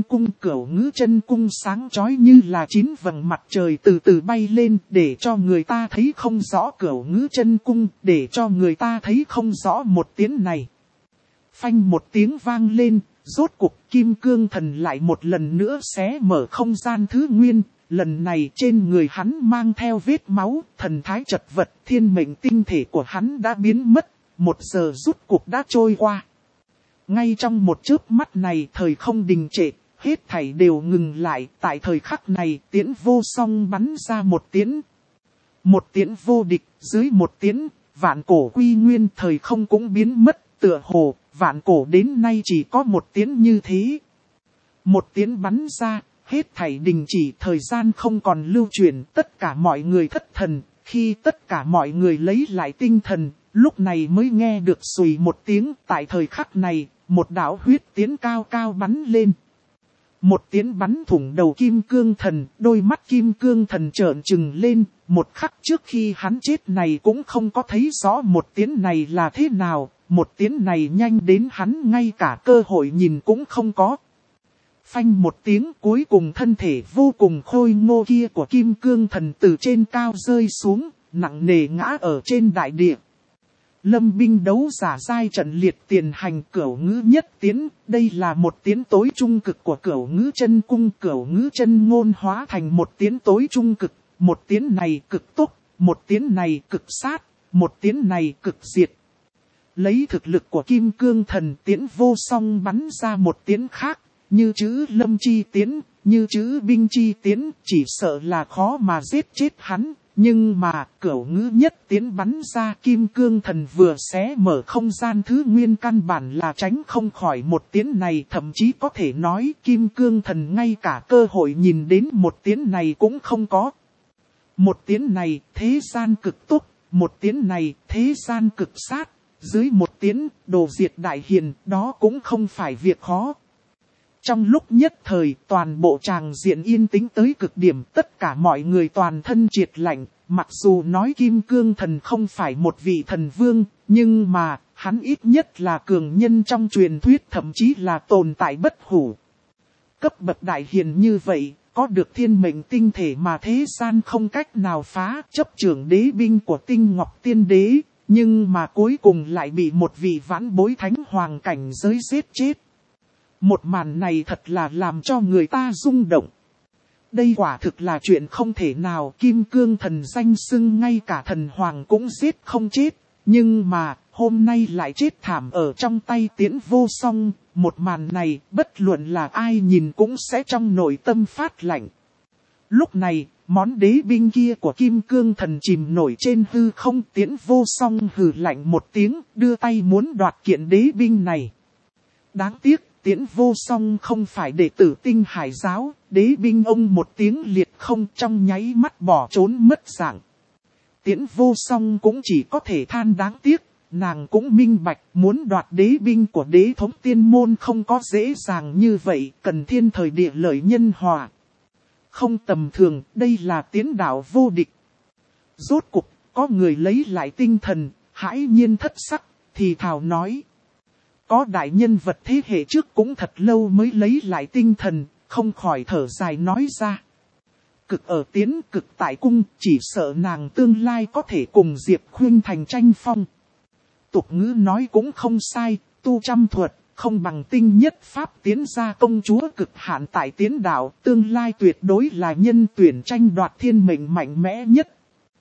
Ngữ Chân Cung sáng chói như là 9 vầng mặt trời từ từ bay lên, để cho người ta thấy không rõ Cửu Ngữ Chân Cung, để cho người ta thấy không rõ một tiếng này. Phanh một tiếng vang lên, rốt cuộc Kim Cương Thần lại một lần nữa xé mở không gian thứ nguyên. Lần này trên người hắn mang theo vết máu, thần thái chật vật, thiên mệnh tinh thể của hắn đã biến mất, 1 giờ rút cuộc đã trôi qua. Ngay trong một chớp mắt này thời không đình trệ, hết thảy đều ngừng lại, tại thời khắc này Tiễn Vô Song bắn ra một tiễn. Một tiễn vô địch, dưới một tiễn, vạn cổ quy nguyên thời không cũng biến mất, tựa hồ, vạn cổ đến nay chỉ có một tiễn như thế. Một tiễn bắn ra. Hết thảy đình chỉ, thời gian không còn lưu chuyển, tất cả mọi người thất thần. Khi tất cả mọi người lấy lại tinh thần, lúc này mới nghe được xùy một tiếng. Tại thời khắc này, một đạo huyết tiễn cao cao bắn lên. Một tiễn bắn thủng đầu Kim Cương Thần, đôi mắt Kim Cương Thần trợn trừng lên. Một khắc trước khi hắn chết này cũng không có thấy rõ một tiễn này là thế nào. Một tiễn này nhanh đến hắn ngay cả cơ hội nhìn cũng không có. Phanh một tiếng, cuối cùng thân thể vô cùng khôi ngô kia của Kim Cương Thần từ trên cao rơi xuống, nặng nề ngã ở trên đại địa. Lâm binh đấu giả giai trận liệt tiền hành Cửu Ngữ nhất tiến, đây là một tiến tối trung cực của Cửu Ngữ Chân Cung. Cửu Ngữ Chân Ngôn hóa thành một tiến tối trung cực, một tiến này cực tốc, một tiến này cực sát, một tiến này cực diệt. Lấy thực lực của Kim Cương Thần, Tiễn Vô Song bắn ra một tiến khác. Như chữ lâm chi tiến, như chữ binh chi tiến, chỉ sợ là khó mà giết chết hắn. Nhưng mà, Cửu Ngữ nhất tiến bắn ra Kim Cương Thần vừa xé mở không gian thứ nguyên, căn bản là tránh không khỏi một tiến này. Thậm chí có thể nói Kim Cương Thần ngay cả cơ hội nhìn đến một tiến này cũng không có. Một tiến này thế gian cực tốc, một tiến này thế gian cực sát. Dưới một tiến, đồ diệt đại hiền, đó cũng không phải việc khó. Trong lúc nhất thời, toàn bộ tràng diện yên tĩnh tới cực điểm, tất cả mọi người toàn thân triệt lạnh. Mặc dù nói Kim Cương Thần không phải một vị thần vương, nhưng mà, hắn ít nhất là cường nhân trong truyền thuyết, thậm chí là tồn tại bất hủ. Cấp bậc đại hiền như vậy, có được thiên mệnh tinh thể mà thế gian không cách nào phá, chấp trưởng đế binh của Tinh Ngọc Tiên Đế, nhưng mà cuối cùng lại bị một vị vãn bối thánh hoàng cảnh giới giết chết. Một màn này thật là làm cho người ta rung động. Đây quả thực là chuyện không thể nào. Kim Cương Thần danh xưng ngay cả thần hoàng cũng giết không chết. Nhưng mà hôm nay lại chết thảm ở trong tay Tiễn Vô Song. Một màn này bất luận là ai nhìn cũng sẽ trong nội tâm phát lạnh. Lúc này món đế binh kia của Kim Cương Thần chìm nổi trên hư không. Tiễn Vô Song hừ lạnh một tiếng, đưa tay muốn đoạt kiện đế binh này. Đáng tiếc Tiễn Vô Song không phải đệ tử Tinh Hải giáo, đế binh ông một tiếng liệt không, trong nháy mắt bỏ trốn mất dạng. Tiễn Vô Song cũng chỉ có thể than đáng tiếc, nàng cũng minh bạch muốn đoạt đế binh của Đế Thống Tiên Môn không có dễ dàng như vậy, cần thiên thời địa lợi nhân hòa. Không tầm thường, đây là tiến đạo vô địch. Rốt cục, có người lấy lại tinh thần, hãi nhiên thất sắc, thì thào nói. Có đại nhân vật thế hệ trước cũng thật lâu mới lấy lại tinh thần, không khỏi thở dài nói ra. Cực ở tiến, cực tại cung, chỉ sợ nàng tương lai có thể cùng Diệp Khuynh thành tranh phong. Tục ngữ nói cũng không sai, tu trăm thuật, không bằng tinh nhất pháp tiến ra công chúa cực hạn tại tiến đạo, tương lai tuyệt đối là nhân tuyển tranh đoạt thiên mệnh mạnh mẽ nhất.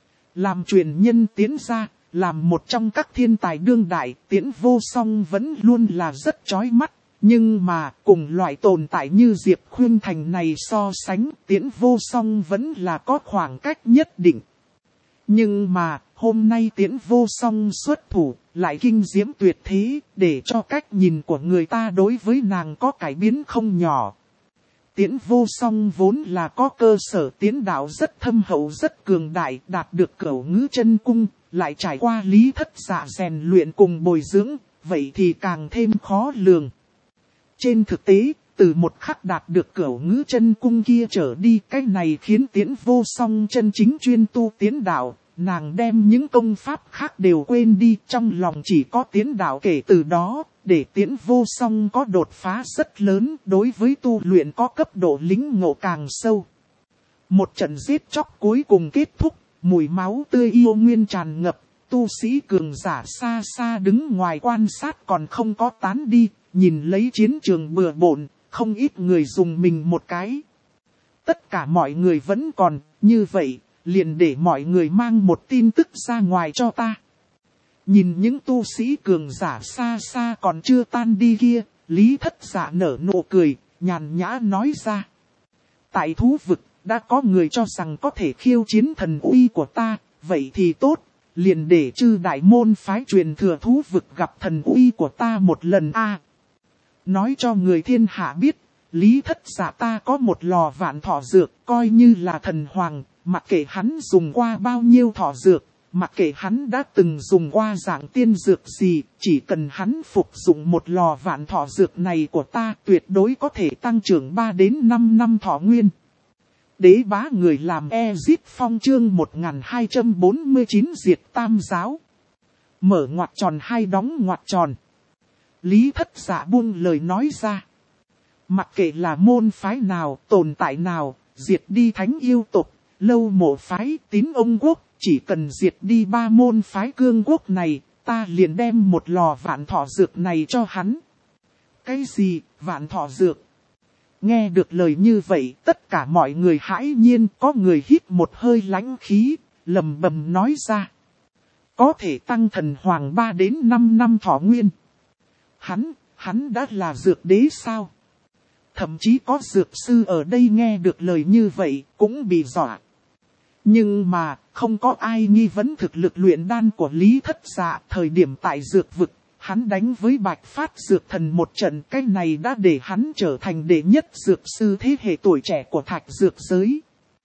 Làm truyền nhân tiến ra, làm một trong các thiên tài đương đại, Tiễn Vô Song vẫn luôn là rất chói mắt. Nhưng mà, cùng loại tồn tại như Diệp Khuynh thành này so sánh, Tiễn Vô Song vẫn là có khoảng cách nhất định. Nhưng mà, hôm nay Tiễn Vô Song xuất thủ, lại kinh diễm tuyệt thế, để cho cách nhìn của người ta đối với nàng có cải biến không nhỏ. Tiễn Vô Song vốn là có cơ sở tiến đạo rất thâm hậu rất cường đại, đạt được Cửu Ngữ Chân Cung, lại trải qua Lý Thất Dạ rèn luyện cùng bồi dưỡng, vậy thì càng thêm khó lường. Trên thực tế, từ một khắc đạt được cửu ngữ chân cung kia trở đi, cái này khiến Tiễn Vô Song chân chính chuyên tu tiến đạo, nàng đem những công pháp khác đều quên đi, trong lòng chỉ có tiến đạo. Kể từ đó, để Tiễn Vô Song có đột phá rất lớn, đối với tu luyện có cấp độ lĩnh ngộ càng sâu. Một trận giết chóc cuối cùng kết thúc, mùi máu tươi yêu nguyên tràn ngập, tu sĩ cường giả xa xa đứng ngoài quan sát còn không có tán đi, nhìn lấy chiến trường bừa bộn, không ít người dùng mình một cái. Tất cả mọi người vẫn còn, như vậy, liền để mọi người mang một tin tức ra ngoài cho ta. Nhìn những tu sĩ cường giả xa xa còn chưa tan đi kia, Lý Thất Dạ nở nụ cười, nhàn nhã nói ra. Tại thú vực, đã có người cho rằng có thể khiêu chiến thần uy của ta, vậy thì tốt, liền để chư đại môn phái truyền thừa thú vực gặp thần uy của ta một lần a. Nói cho người thiên hạ biết, Lý Thất Dạ ta có một lò vạn thọ dược, coi như là thần hoàng, mặc kệ hắn dùng qua bao nhiêu thọ dược, mặc kệ hắn đã từng dùng qua dạng tiên dược gì, chỉ cần hắn phục dụng một lò vạn thọ dược này của ta tuyệt đối có thể tăng trưởng 3 đến 5 năm thọ nguyên. Đế bá người làm Ezit Phong chương 1249 diệt tam giáo. Mở ngoặc tròn hay đóng ngoặc tròn. Lý Thất Dạ buông lời nói ra. Mặc kệ là môn phái nào, tồn tại nào, diệt đi thánh yêu tộc, lâu mộ phái, tín ông quốc, chỉ cần diệt đi 3 môn phái cương quốc này, ta liền đem một lò vạn thọ dược này cho hắn. Cái gì, vạn thọ dược? Nghe được lời như vậy, tất cả mọi người hãi nhiên, có người hít một hơi lãnh khí, lầm bầm nói ra. Có thể tăng thần hoàng 3 đến 5 năm thọ nguyên. Hắn đã là dược đế sao? Thậm chí có dược sư ở đây nghe được lời như vậy, cũng bị dọa. Nhưng mà, không có ai nghi vấn thực lực luyện đan của Lý Thất Dạ. Thời điểm tại dược vực, hắn đánh với Bạch Phát dược thần một trận, cái này đã để hắn trở thành đệ nhất dược sư thế hệ tuổi trẻ của thạch dược giới.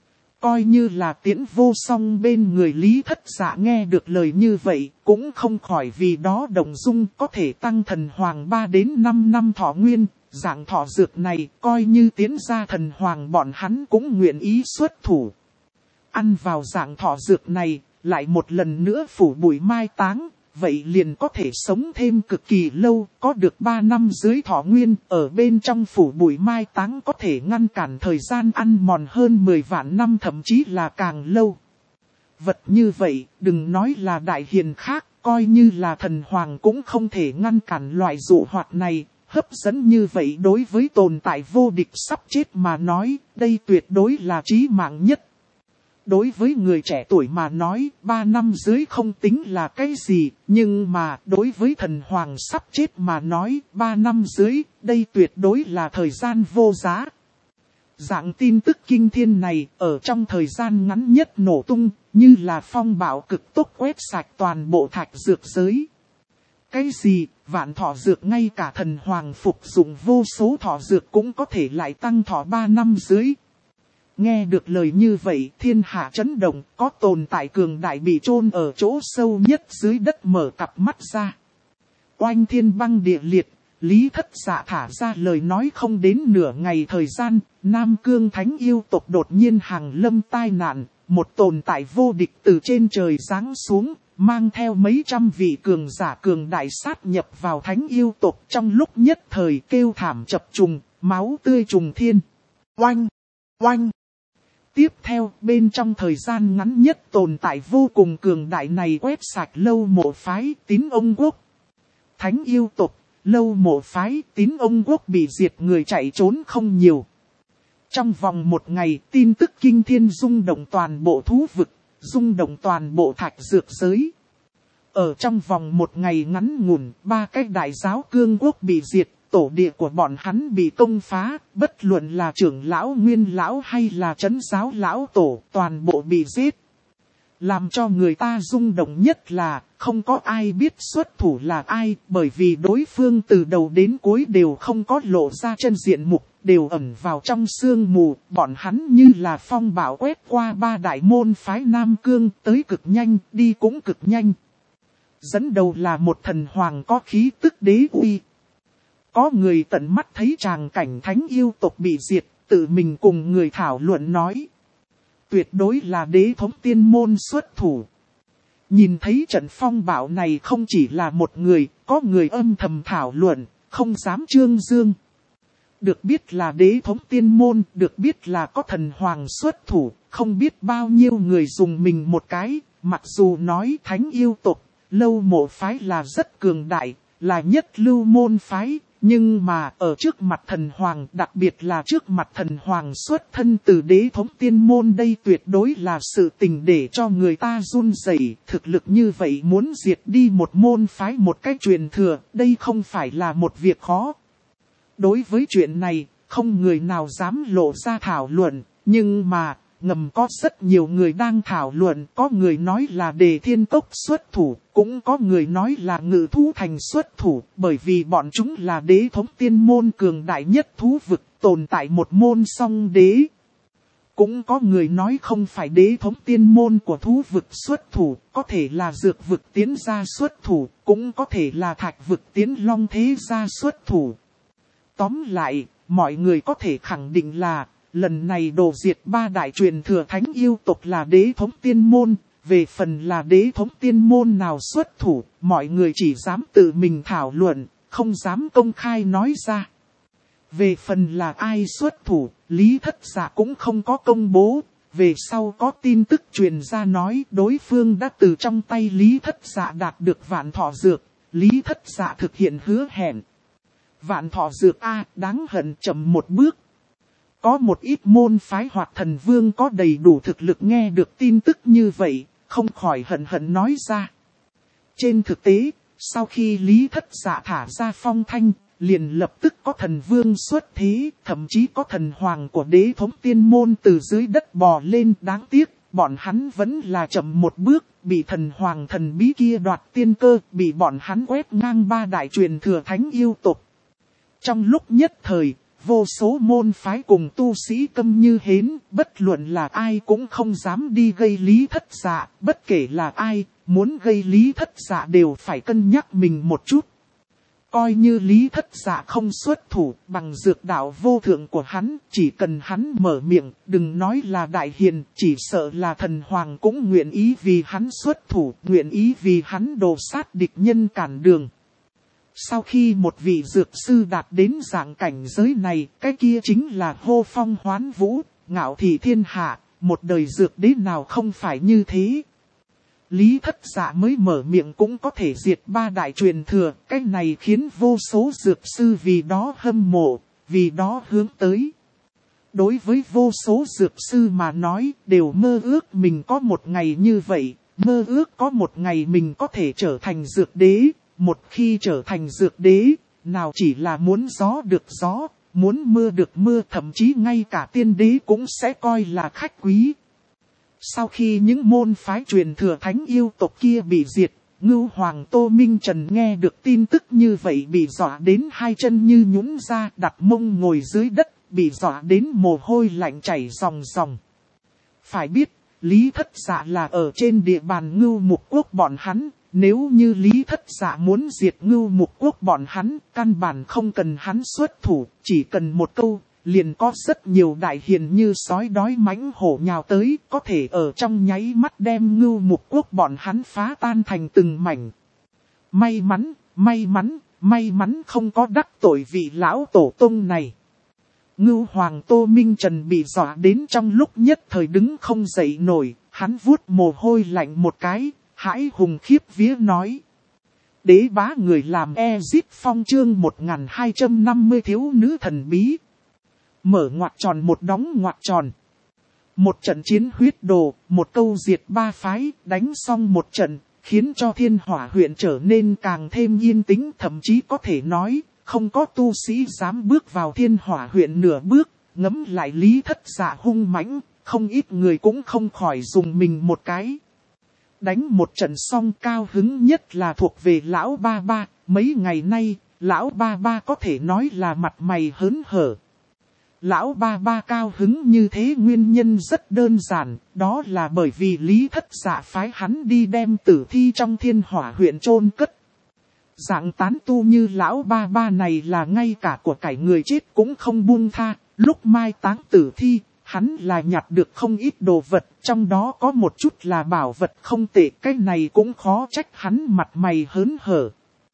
Coi như là Tiễn Vô Song bên người Lý Thất Dạ nghe được lời như vậy, cũng không khỏi vì đó động dung. Có thể tăng thần hoàng 3 đến 5 năm thọ nguyên, dạng thọ dược này coi như tiến ra thần hoàng bọn hắn cũng nguyện ý xuất thủ. Ăn vào dạng thọ dược này, lại một lần nữa phủ bụi mai táng, vậy liền có thể sống thêm cực kỳ lâu, có được 3 năm dưới thọ nguyên, ở bên trong phủ bụi mai táng có thể ngăn cản thời gian ăn mòn hơn 10 vạn năm thậm chí là càng lâu. Vật như vậy, đừng nói là đại hiền khác, coi như là thần hoàng cũng không thể ngăn cản loại dụ hoạt này. Hấp dẫn như vậy đối với tồn tại vô địch sắp chết mà nói, đây tuyệt đối là chí mạng nhất. Đối với người trẻ tuổi mà nói, 3 năm dưới không tính là cái gì, nhưng mà đối với thần hoàng sắp chết mà nói, 3 năm dưới, đây tuyệt đối là thời gian vô giá. Dạng tin tức kinh thiên này, ở trong thời gian ngắn nhất nổ tung, như là phong bạo cực tốc quét sạch toàn bộ thạch dược giới. Cái gì, vạn thọ dược ngay cả thần hoàng phục dụng vô số thọ dược cũng có thể lại tăng thọ 3 năm dưới. Nghe được lời như vậy, thiên hạ chấn động, có tồn tại cường đại bị chôn ở chỗ sâu nhất dưới đất mở cặp mắt ra. Oanh thiên băng địa liệt, Lý Thất Dạ thả ra lời nói không đến nửa ngày thời gian, Nam Cương Thánh yêu tộc đột nhiên hàng lâm tai nạn, một tồn tại vô địch từ trên trời giáng xuống, mang theo mấy trăm vị cường giả cường đại sát nhập vào Thánh yêu tộc, trong lúc nhất thời kêu thảm chập trùng, máu tươi trùng thiên. Oanh! Oanh! Tiếp theo, bên trong thời gian ngắn nhất tồn tại vô cùng cường đại này quét sạch lâu mộ phái, tín ông quốc. Thánh yêu tộc, lâu mộ phái, tín ông quốc bị diệt, người chạy trốn không nhiều. Trong vòng một ngày, tin tức kinh thiên rung động toàn bộ thú vực, rung động toàn bộ thạch dược giới. Ở trong vòng một ngày ngắn ngủn, 3 cái đại giáo cương quốc bị diệt. Tổ địa của bọn hắn bị công phá, bất luận là trưởng lão nguyên lão hay là trấn giáo lão tổ, toàn bộ bị giết. Làm cho người ta rung động nhất là, không có ai biết xuất thủ là ai, bởi vì đối phương từ đầu đến cuối đều không có lộ ra chân diện mục, đều ẩn vào trong sương mù, bọn hắn như là phong bão quét qua 3 đại môn phái Nam Cương, tới cực nhanh, đi cũng cực nhanh. dẫn đầu là một thần hoàng có khí tức đế uy. Có người tận mắt thấy tràng cảnh thánh yêu tộc bị diệt, tự mình cùng người thảo luận nói. Tuyệt đối là đế thống tiên môn xuất thủ. Nhìn thấy trận phong bạo này không chỉ là một người, có người âm thầm thảo luận, không dám trương dương. Được biết là đế thống tiên môn, được biết là có thần hoàng xuất thủ, không biết bao nhiêu người dùng mình một cái, mặc dù nói thánh yêu tộc, lâu mộ phái là rất cường đại, là nhất lưu môn phái, nhưng mà ở trước mặt thần hoàng, đặc biệt là trước mặt thần hoàng xuất thân từ đế thống tiên môn, đây tuyệt đối là sự tình để cho người ta run rẩy. Thực lực như vậy muốn diệt đi một môn phái một cách truyền thừa, đây không phải là một việc khó. Đối với chuyện này, không người nào dám lộ ra thảo luận, nhưng mà, ngầm có rất nhiều người đang thảo luận, có người nói là Đề Thiên Cốc xuất thủ, cũng có người nói là Ngự Thú Thành xuất thủ, bởi vì bọn chúng là đế thống tiên môn cường đại nhất thú vực, tồn tại một môn song đế. Cũng có người nói không phải đế thống tiên môn của thú vực xuất thủ, có thể là dược vực tiến gia xuất thủ, cũng có thể là thạch vực tiến long thế gia xuất thủ. Tóm lại, mọi người có thể khẳng định là, lần này đồ diệt ba đại truyền thừa thánh yêu tộc là đế thống tiên môn, về phần là đế thống tiên môn nào xuất thủ, mọi người chỉ dám tự mình thảo luận, không dám công khai nói ra. Về phần là ai xuất thủ, Lý Thất Dạ cũng không có công bố, về sau có tin tức truyền ra nói đối phương đã từ trong tay Lý Thất Dạ đạt được vạn thọ dược, Lý Thất Dạ thực hiện hứa hẹn. Vạn thọ dược đáng hận chậm một bước. Có một ít môn phái hoặc thần vương có đầy đủ thực lực nghe được tin tức như vậy, không khỏi hận nói ra. Trên thực tế, sau khi Lý Thất Dạ thả ra phong thanh, liền lập tức có thần vương xuất thế, thậm chí có thần hoàng của đế thống tiên môn từ dưới đất bò lên. Đáng tiếc, bọn hắn vẫn là chậm một bước, bị thần hoàng thần bí kia đoạt tiên cơ, bị bọn hắn quét ngang ba đại truyền thừa thánh yêu tộc. Trong lúc nhất thời, vô số môn phái cùng tu sĩ câm như hến, bất luận là ai cũng không dám đi gây Lý Thất Dạ, bất kể là ai, muốn gây Lý Thất Dạ đều phải cân nhắc mình một chút. Coi như Lý Thất Dạ không xuất thủ, bằng dược đạo vô thượng của hắn, chỉ cần hắn mở miệng, đừng nói là đại hiền, chỉ sợ là thần hoàng cũng nguyện ý vì hắn xuất thủ, nguyện ý vì hắn đồ sát địch nhân cản đường. Sau khi một vị dược sư đạt đến dạng cảnh giới này, cái kia chính là hô phong hoán vũ, ngạo thị thiên hạ, một đời dược đế nào không phải như thế. Lý Thất Dạ mới mở miệng cũng có thể diệt ba đại truyền thừa, cái này khiến vô số dược sư vì đó hâm mộ, vì đó hướng tới. Đối với vô số dược sư mà nói, đều mơ ước mình có một ngày như vậy, mơ ước có một ngày mình có thể trở thành dược đế. Một khi trở thành dược đế, nào chỉ là muốn gió được gió, muốn mưa được mưa, thậm chí ngay cả tiên đế cũng sẽ coi là khách quý. Sau khi những môn phái truyền thừa thánh yêu tộc kia bị diệt, Ngưu Hoàng Tô Minh Trần nghe được tin tức như vậy bị dọa đến hai chân như nhũn ra, đặt mông ngồi dưới đất, bị dọa đến mồ hôi lạnh chảy ròng ròng. Phải biết, Lý Thất Dạ là ở trên địa bàn Ngưu Mục Quốc bọn hắn. Nếu như Lý Thất Dạ muốn diệt Ngưu Mục Quốc bọn hắn, căn bản không cần hắn xuất thủ, chỉ cần một câu, liền có rất nhiều đại hiền như sói đói mãnh hổ nhào tới, có thể ở trong nháy mắt đem Ngưu Mục Quốc bọn hắn phá tan thành từng mảnh. May mắn không có đắc tội vị lão tổ tông này. Ngưu Hoàng Tô Minh Trần bị dọa đến trong lúc nhất thời đứng không dậy nổi, hắn vuốt mồ hôi lạnh một cái. Hãi hùng khiếp vía nói. Đế bá người làm Ezip Phong chương 1250 thiếu nữ thần bí. Mở ngoặc tròn một đóng ngoặc tròn. Một trận chiến huyết đồ, một câu diệt ba phái, đánh xong một trận, khiến cho Thiên Hỏa huyện trở nên càng thêm yên tĩnh. Thậm chí có thể nói, không có tu sĩ dám bước vào Thiên Hỏa huyện nửa bước, ngấm lại Lý Thất Dạ hung mãnh, không ít người cũng không khỏi dùng mình một cái. Đánh một trận xong cao hứng nhất là thuộc về lão ba ba, mấy ngày nay, lão ba ba có thể nói là mặt mày hớn hở. Lão ba ba cao hứng như thế nguyên nhân rất đơn giản, đó là bởi vì Lý Thất Dạ phái hắn đi đem tử thi trong Thiên Hỏa huyện chôn cất. Dạng tán tu như lão ba ba này là ngay cả của cải người chết cũng không buông tha, lúc mai táng tử thi, hắn là nhặt được không ít đồ vật, trong đó có một chút là bảo vật không tệ, cái này cũng khó trách hắn mặt mày hớn hở.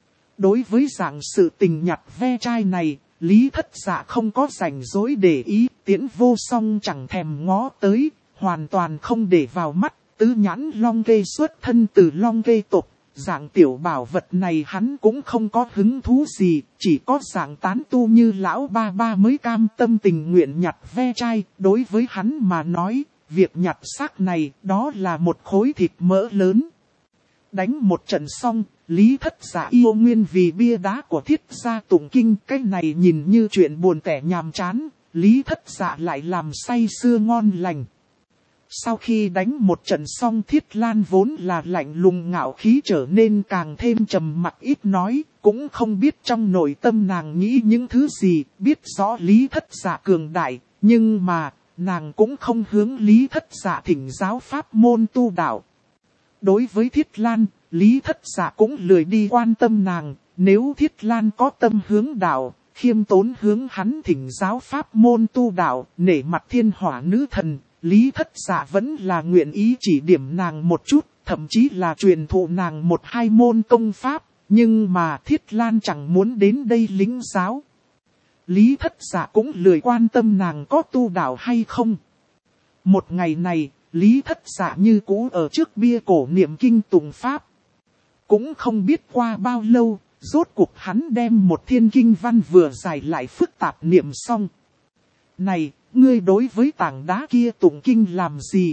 Đối với dạng sự tình nhặt ve chai này, Lý Thất Dạ không có rảnh rỗi để ý, Tiễn Vô Song chẳng thèm ngó tới, hoàn toàn không để vào mắt, tứ nhãn long kê xuất thân từ long kê tộc. Dạng tiểu bảo vật này hắn cũng không có hứng thú gì, chỉ có dạng tán tu như lão ba ba mới cam tâm tình nguyện nhặt ve chai. Đối với hắn mà nói, việc nhặt xác này đó là một khối thịt mỡ lớn. Đánh một trận xong, Lý Thất Dạ yêu nguyên vì bia đá của Thiết gia tụng kinh. Cái này nhìn như chuyện buồn tẻ nhàm chán, Lý Thất Dạ lại làm say sưa ngon lành. Sau khi đánh một trận xong, Thiết Lan vốn là lạnh lùng ngạo khí trở nên càng thêm trầm mặc ít nói, cũng không biết trong nội tâm nàng nghĩ những thứ gì, biết rõ Lý Thất Dạ cường đại, nhưng mà nàng cũng không hướng Lý Thất Dạ thỉnh giáo pháp môn tu đạo. Đối với Thiết Lan, Lý Thất Dạ cũng lười đi quan tâm nàng, nếu Thiết Lan có tâm hướng đạo, khiêm tốn hướng hắn thỉnh giáo pháp môn tu đạo, nể mặt Thiên Hỏa nữ thần. Lý Thất Dạ vẫn là nguyện ý chỉ điểm nàng một chút, thậm chí là truyền thụ nàng một hai môn công pháp, nhưng mà Thiết Lan chẳng muốn đến đây lĩnh giáo. Lý Thất Dạ cũng lười quan tâm nàng có tu đạo hay không. Một ngày này, Lý Thất Dạ như cũ ở trước bia cổ niệm kinh tụng pháp. Cũng không biết qua bao lâu, rốt cuộc hắn đem một thiên kinh văn vừa dài lại phức tạp niệm xong. Này, ngươi đối với tảng đá kia tụng kinh làm gì?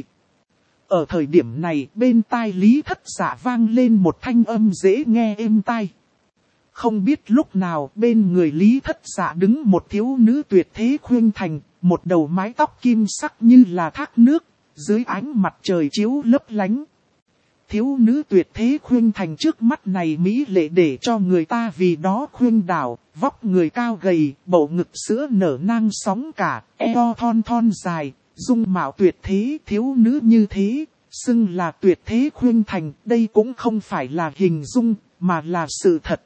Ở thời điểm này, bên tai Lý Thất Dạ vang lên một thanh âm dễ nghe êm tai. Không biết lúc nào bên người Lý Thất Dạ đứng một thiếu nữ tuyệt thế khuynh thành, một đầu mái tóc kim sắc như là thác nước, dưới ánh mặt trời chiếu lấp lánh. Thiếu nữ tuyệt thế khuynh thành trước mắt này mỹ lệ để cho người ta vì đó khuynh đảo, vóc người cao gầy, bầu ngực sữa nở nang sóng cả, eo thon thon dài, dung mạo tuyệt thế. Thiếu nữ như thế, xưng là tuyệt thế khuynh thành, đây cũng không phải là hình dung, mà là sự thật.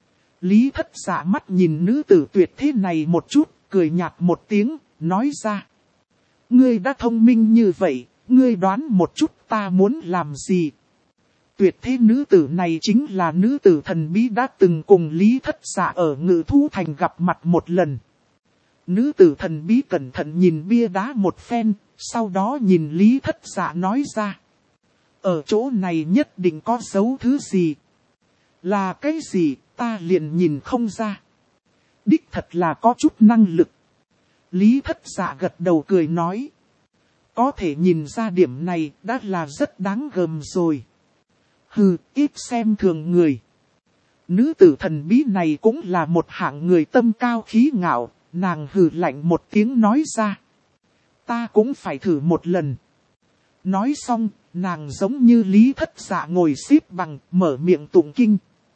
Lý Thất Dạ mắt nhìn nữ tử tuyệt thế này một chút, cười nhạt một tiếng, nói ra. Ngươi đã thông minh như vậy, ngươi đoán một chút ta muốn làm gì? Tuyệt thế nữ tử này chính là nữ tử thần bí đã từng cùng Lý Thất Dạ ở Ngự Thú Thành gặp mặt một lần. Nữ tử thần bí cẩn thận nhìn bia đá một phen, sau đó nhìn Lý Thất Dạ nói ra. Ở chỗ này nhất định có dấu thứ gì? Là cái gì ta liền nhìn không ra. Đích thật là có chút năng lực. Lý Thất Dạ gật đầu cười nói. Có thể nhìn ra điểm này đã là rất đáng gờm rồi. Hừ, ít xem thường người. Nữ tử thần bí này cũng là một hạng người tâm cao khí ngạo, nàng hừ lạnh một tiếng nói ra. Ta cũng phải thử một lần. Nói xong, nàng giống như Lý Thất Dạ ngồi xếp bằng, mở miệng tụng kinh.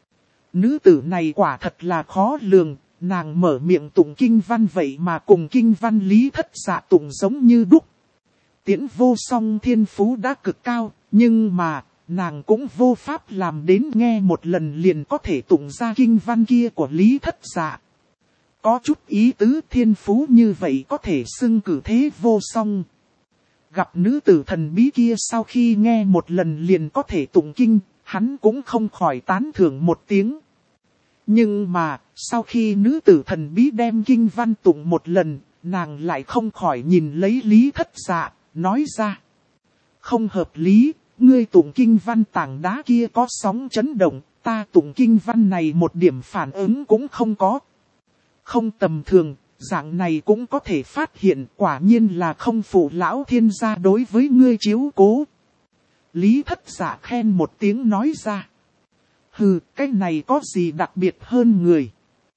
Nữ tử này quả thật là khó lường, nàng mở miệng tụng kinh văn vậy mà cùng kinh văn Lý Thất Dạ tụng giống như đúc. Tiễn Vô Song thiên phú đã cực cao, nhưng mà nàng cũng vô pháp làm đến nghe một lần liền có thể tụng ra kinh văn kia của Lý Thất Dạ. Có chút ý tứ thiên phú như vậy có thể xưng cử thế vô song. Gặp nữ tử thần bí kia sau khi nghe một lần liền có thể tụng kinh, hắn cũng không khỏi tán thưởng một tiếng. Nhưng mà, sau khi nữ tử thần bí đem kinh văn tụng một lần, nàng lại không khỏi nhìn lấy Lý Thất Dạ, nói ra. Không hợp lý, ngươi tụng kinh văn tảng đá kia có sóng chấn động, ta tụng kinh văn này một điểm phản ứng cũng không có. Không tầm thường, dạng này cũng có thể phát hiện quả nhiên là không phụ lão thiên gia đối với ngươi chiếu cố. Lý Thất Dạ khen một tiếng nói ra. Hừ, cái này có gì đặc biệt hơn người.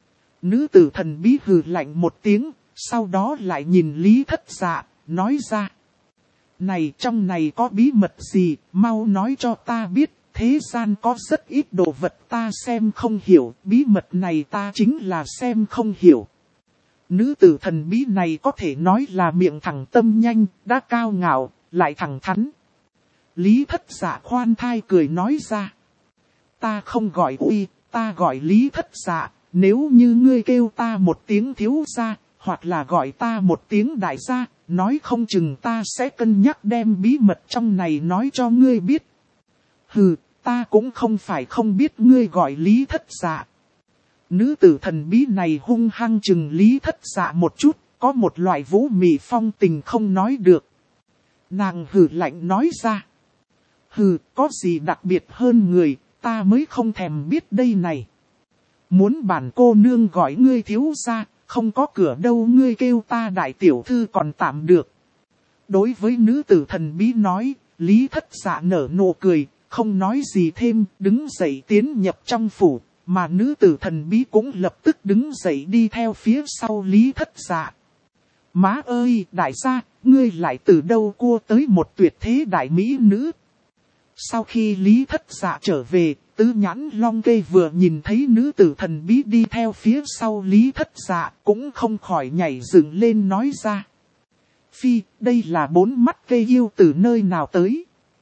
Nữ tử thần bí hừ lạnh một tiếng, sau đó lại nhìn Lý Thất Dạ, nói ra. Này trong này có bí mật gì, mau nói cho ta biết, thế gian có rất ít đồ vật ta xem không hiểu, bí mật này ta chính là xem không hiểu. Nữ tử thần bí này có thể nói là miệng thẳng tâm nhanh, đã cao ngạo, lại thẳng thắn. Lý Thất Dạ khoan thai cười nói ra. Ta không gọi uy, ta gọi Lý Thất Dạ, nếu như ngươi kêu ta một tiếng thiếu gia, hoặc là gọi ta một tiếng đại gia, nói không chừng ta sẽ cân nhắc đem bí mật trong này nói cho ngươi biết. Hừ, ta cũng không phải không biết ngươi gọi Lý Thất Dạ. Nữ tử thần bí này hung hăng chừng Lý Thất Dạ một chút, có một loại vũ mị phong tình không nói được. Nàng hừ lạnh nói ra. Hừ, có gì đặc biệt hơn người, ta mới không thèm biết đây này. Muốn bản cô nương gọi ngươi thiếu gia, không có cửa đâu ngươi kêu ta đại tiểu thư còn tạm được. Đối với nữ tử thần bí nói, Lý Thất Dạ nở nụ cười, không nói gì thêm, đứng dậy tiến nhập trong phủ, mà nữ tử thần bí cũng lập tức đứng dậy đi theo phía sau Lý Thất Dạ. Má ơi, đại gia, ngươi lại từ đâu cua tới một tuyệt thế đại mỹ nữ. Sau khi Lý Thất Dạ trở về, Tứ Nhãn Long Kê vừa nhìn thấy nữ tử thần bí đi theo phía sau Lý Thất Dạ, cũng không khỏi nhảy dựng lên nói ra. Phi, đây là 4 mắt cây yêu từ nơi nào tới.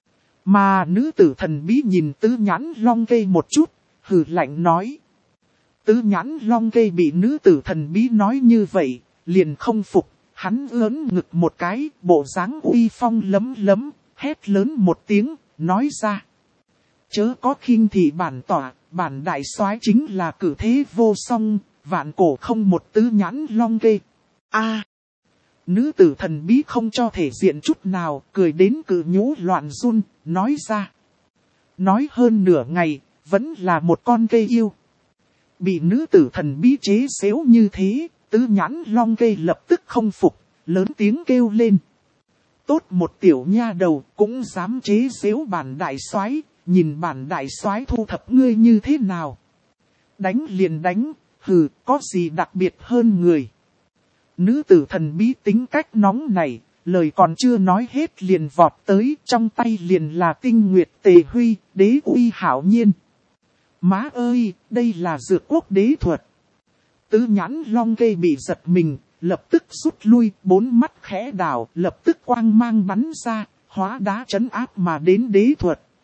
Mà nữ tử thần bí nhìn Tứ Nhãn Long Kê một chút, hừ lạnh nói. Tứ Nhãn Long Kê bị nữ tử thần bí nói như vậy, liền không phục, hắn ớn ngực một cái, bộ dáng uy phong lấm lấm, hét lớn một tiếng, nói ra. Chớ có khinh thị bản tỏa, bản đại soái chính là cử thế vô song, vạn cổ không một Tứ Nhãn Long Kê. A, nữ tử thần bí không cho thể diện chút nào, cười đến cự nhũ loạn run, nói ra. Nói hơn nửa ngày, vẫn là một con cây yêu. Bị nữ tử thần bí chế xếu như thế, Tứ Nhãn Long Kê lập tức không phục, lớn tiếng kêu lên. Tốt một tiểu nha đầu, cũng dám chế xếu bản đại soái, nhìn bản đại soái thu thập ngươi như thế nào. Đánh liền đánh, hừ, có gì đặc biệt hơn người. Nữ tử thần bí tính cách nóng này, lời còn chưa nói hết liền vọt tới, trong tay liền là tinh nguyệt tề huy, đế uy hảo nhiên. Má ơi, đây là dược quốc đế thuật. Tứ Nhãn Long Kê bị giật mình, lập tức rút lui, 4 mắt khẽ đảo, lập tức quang mang bắn ra, hóa đá trấn áp mà đến đế thuật.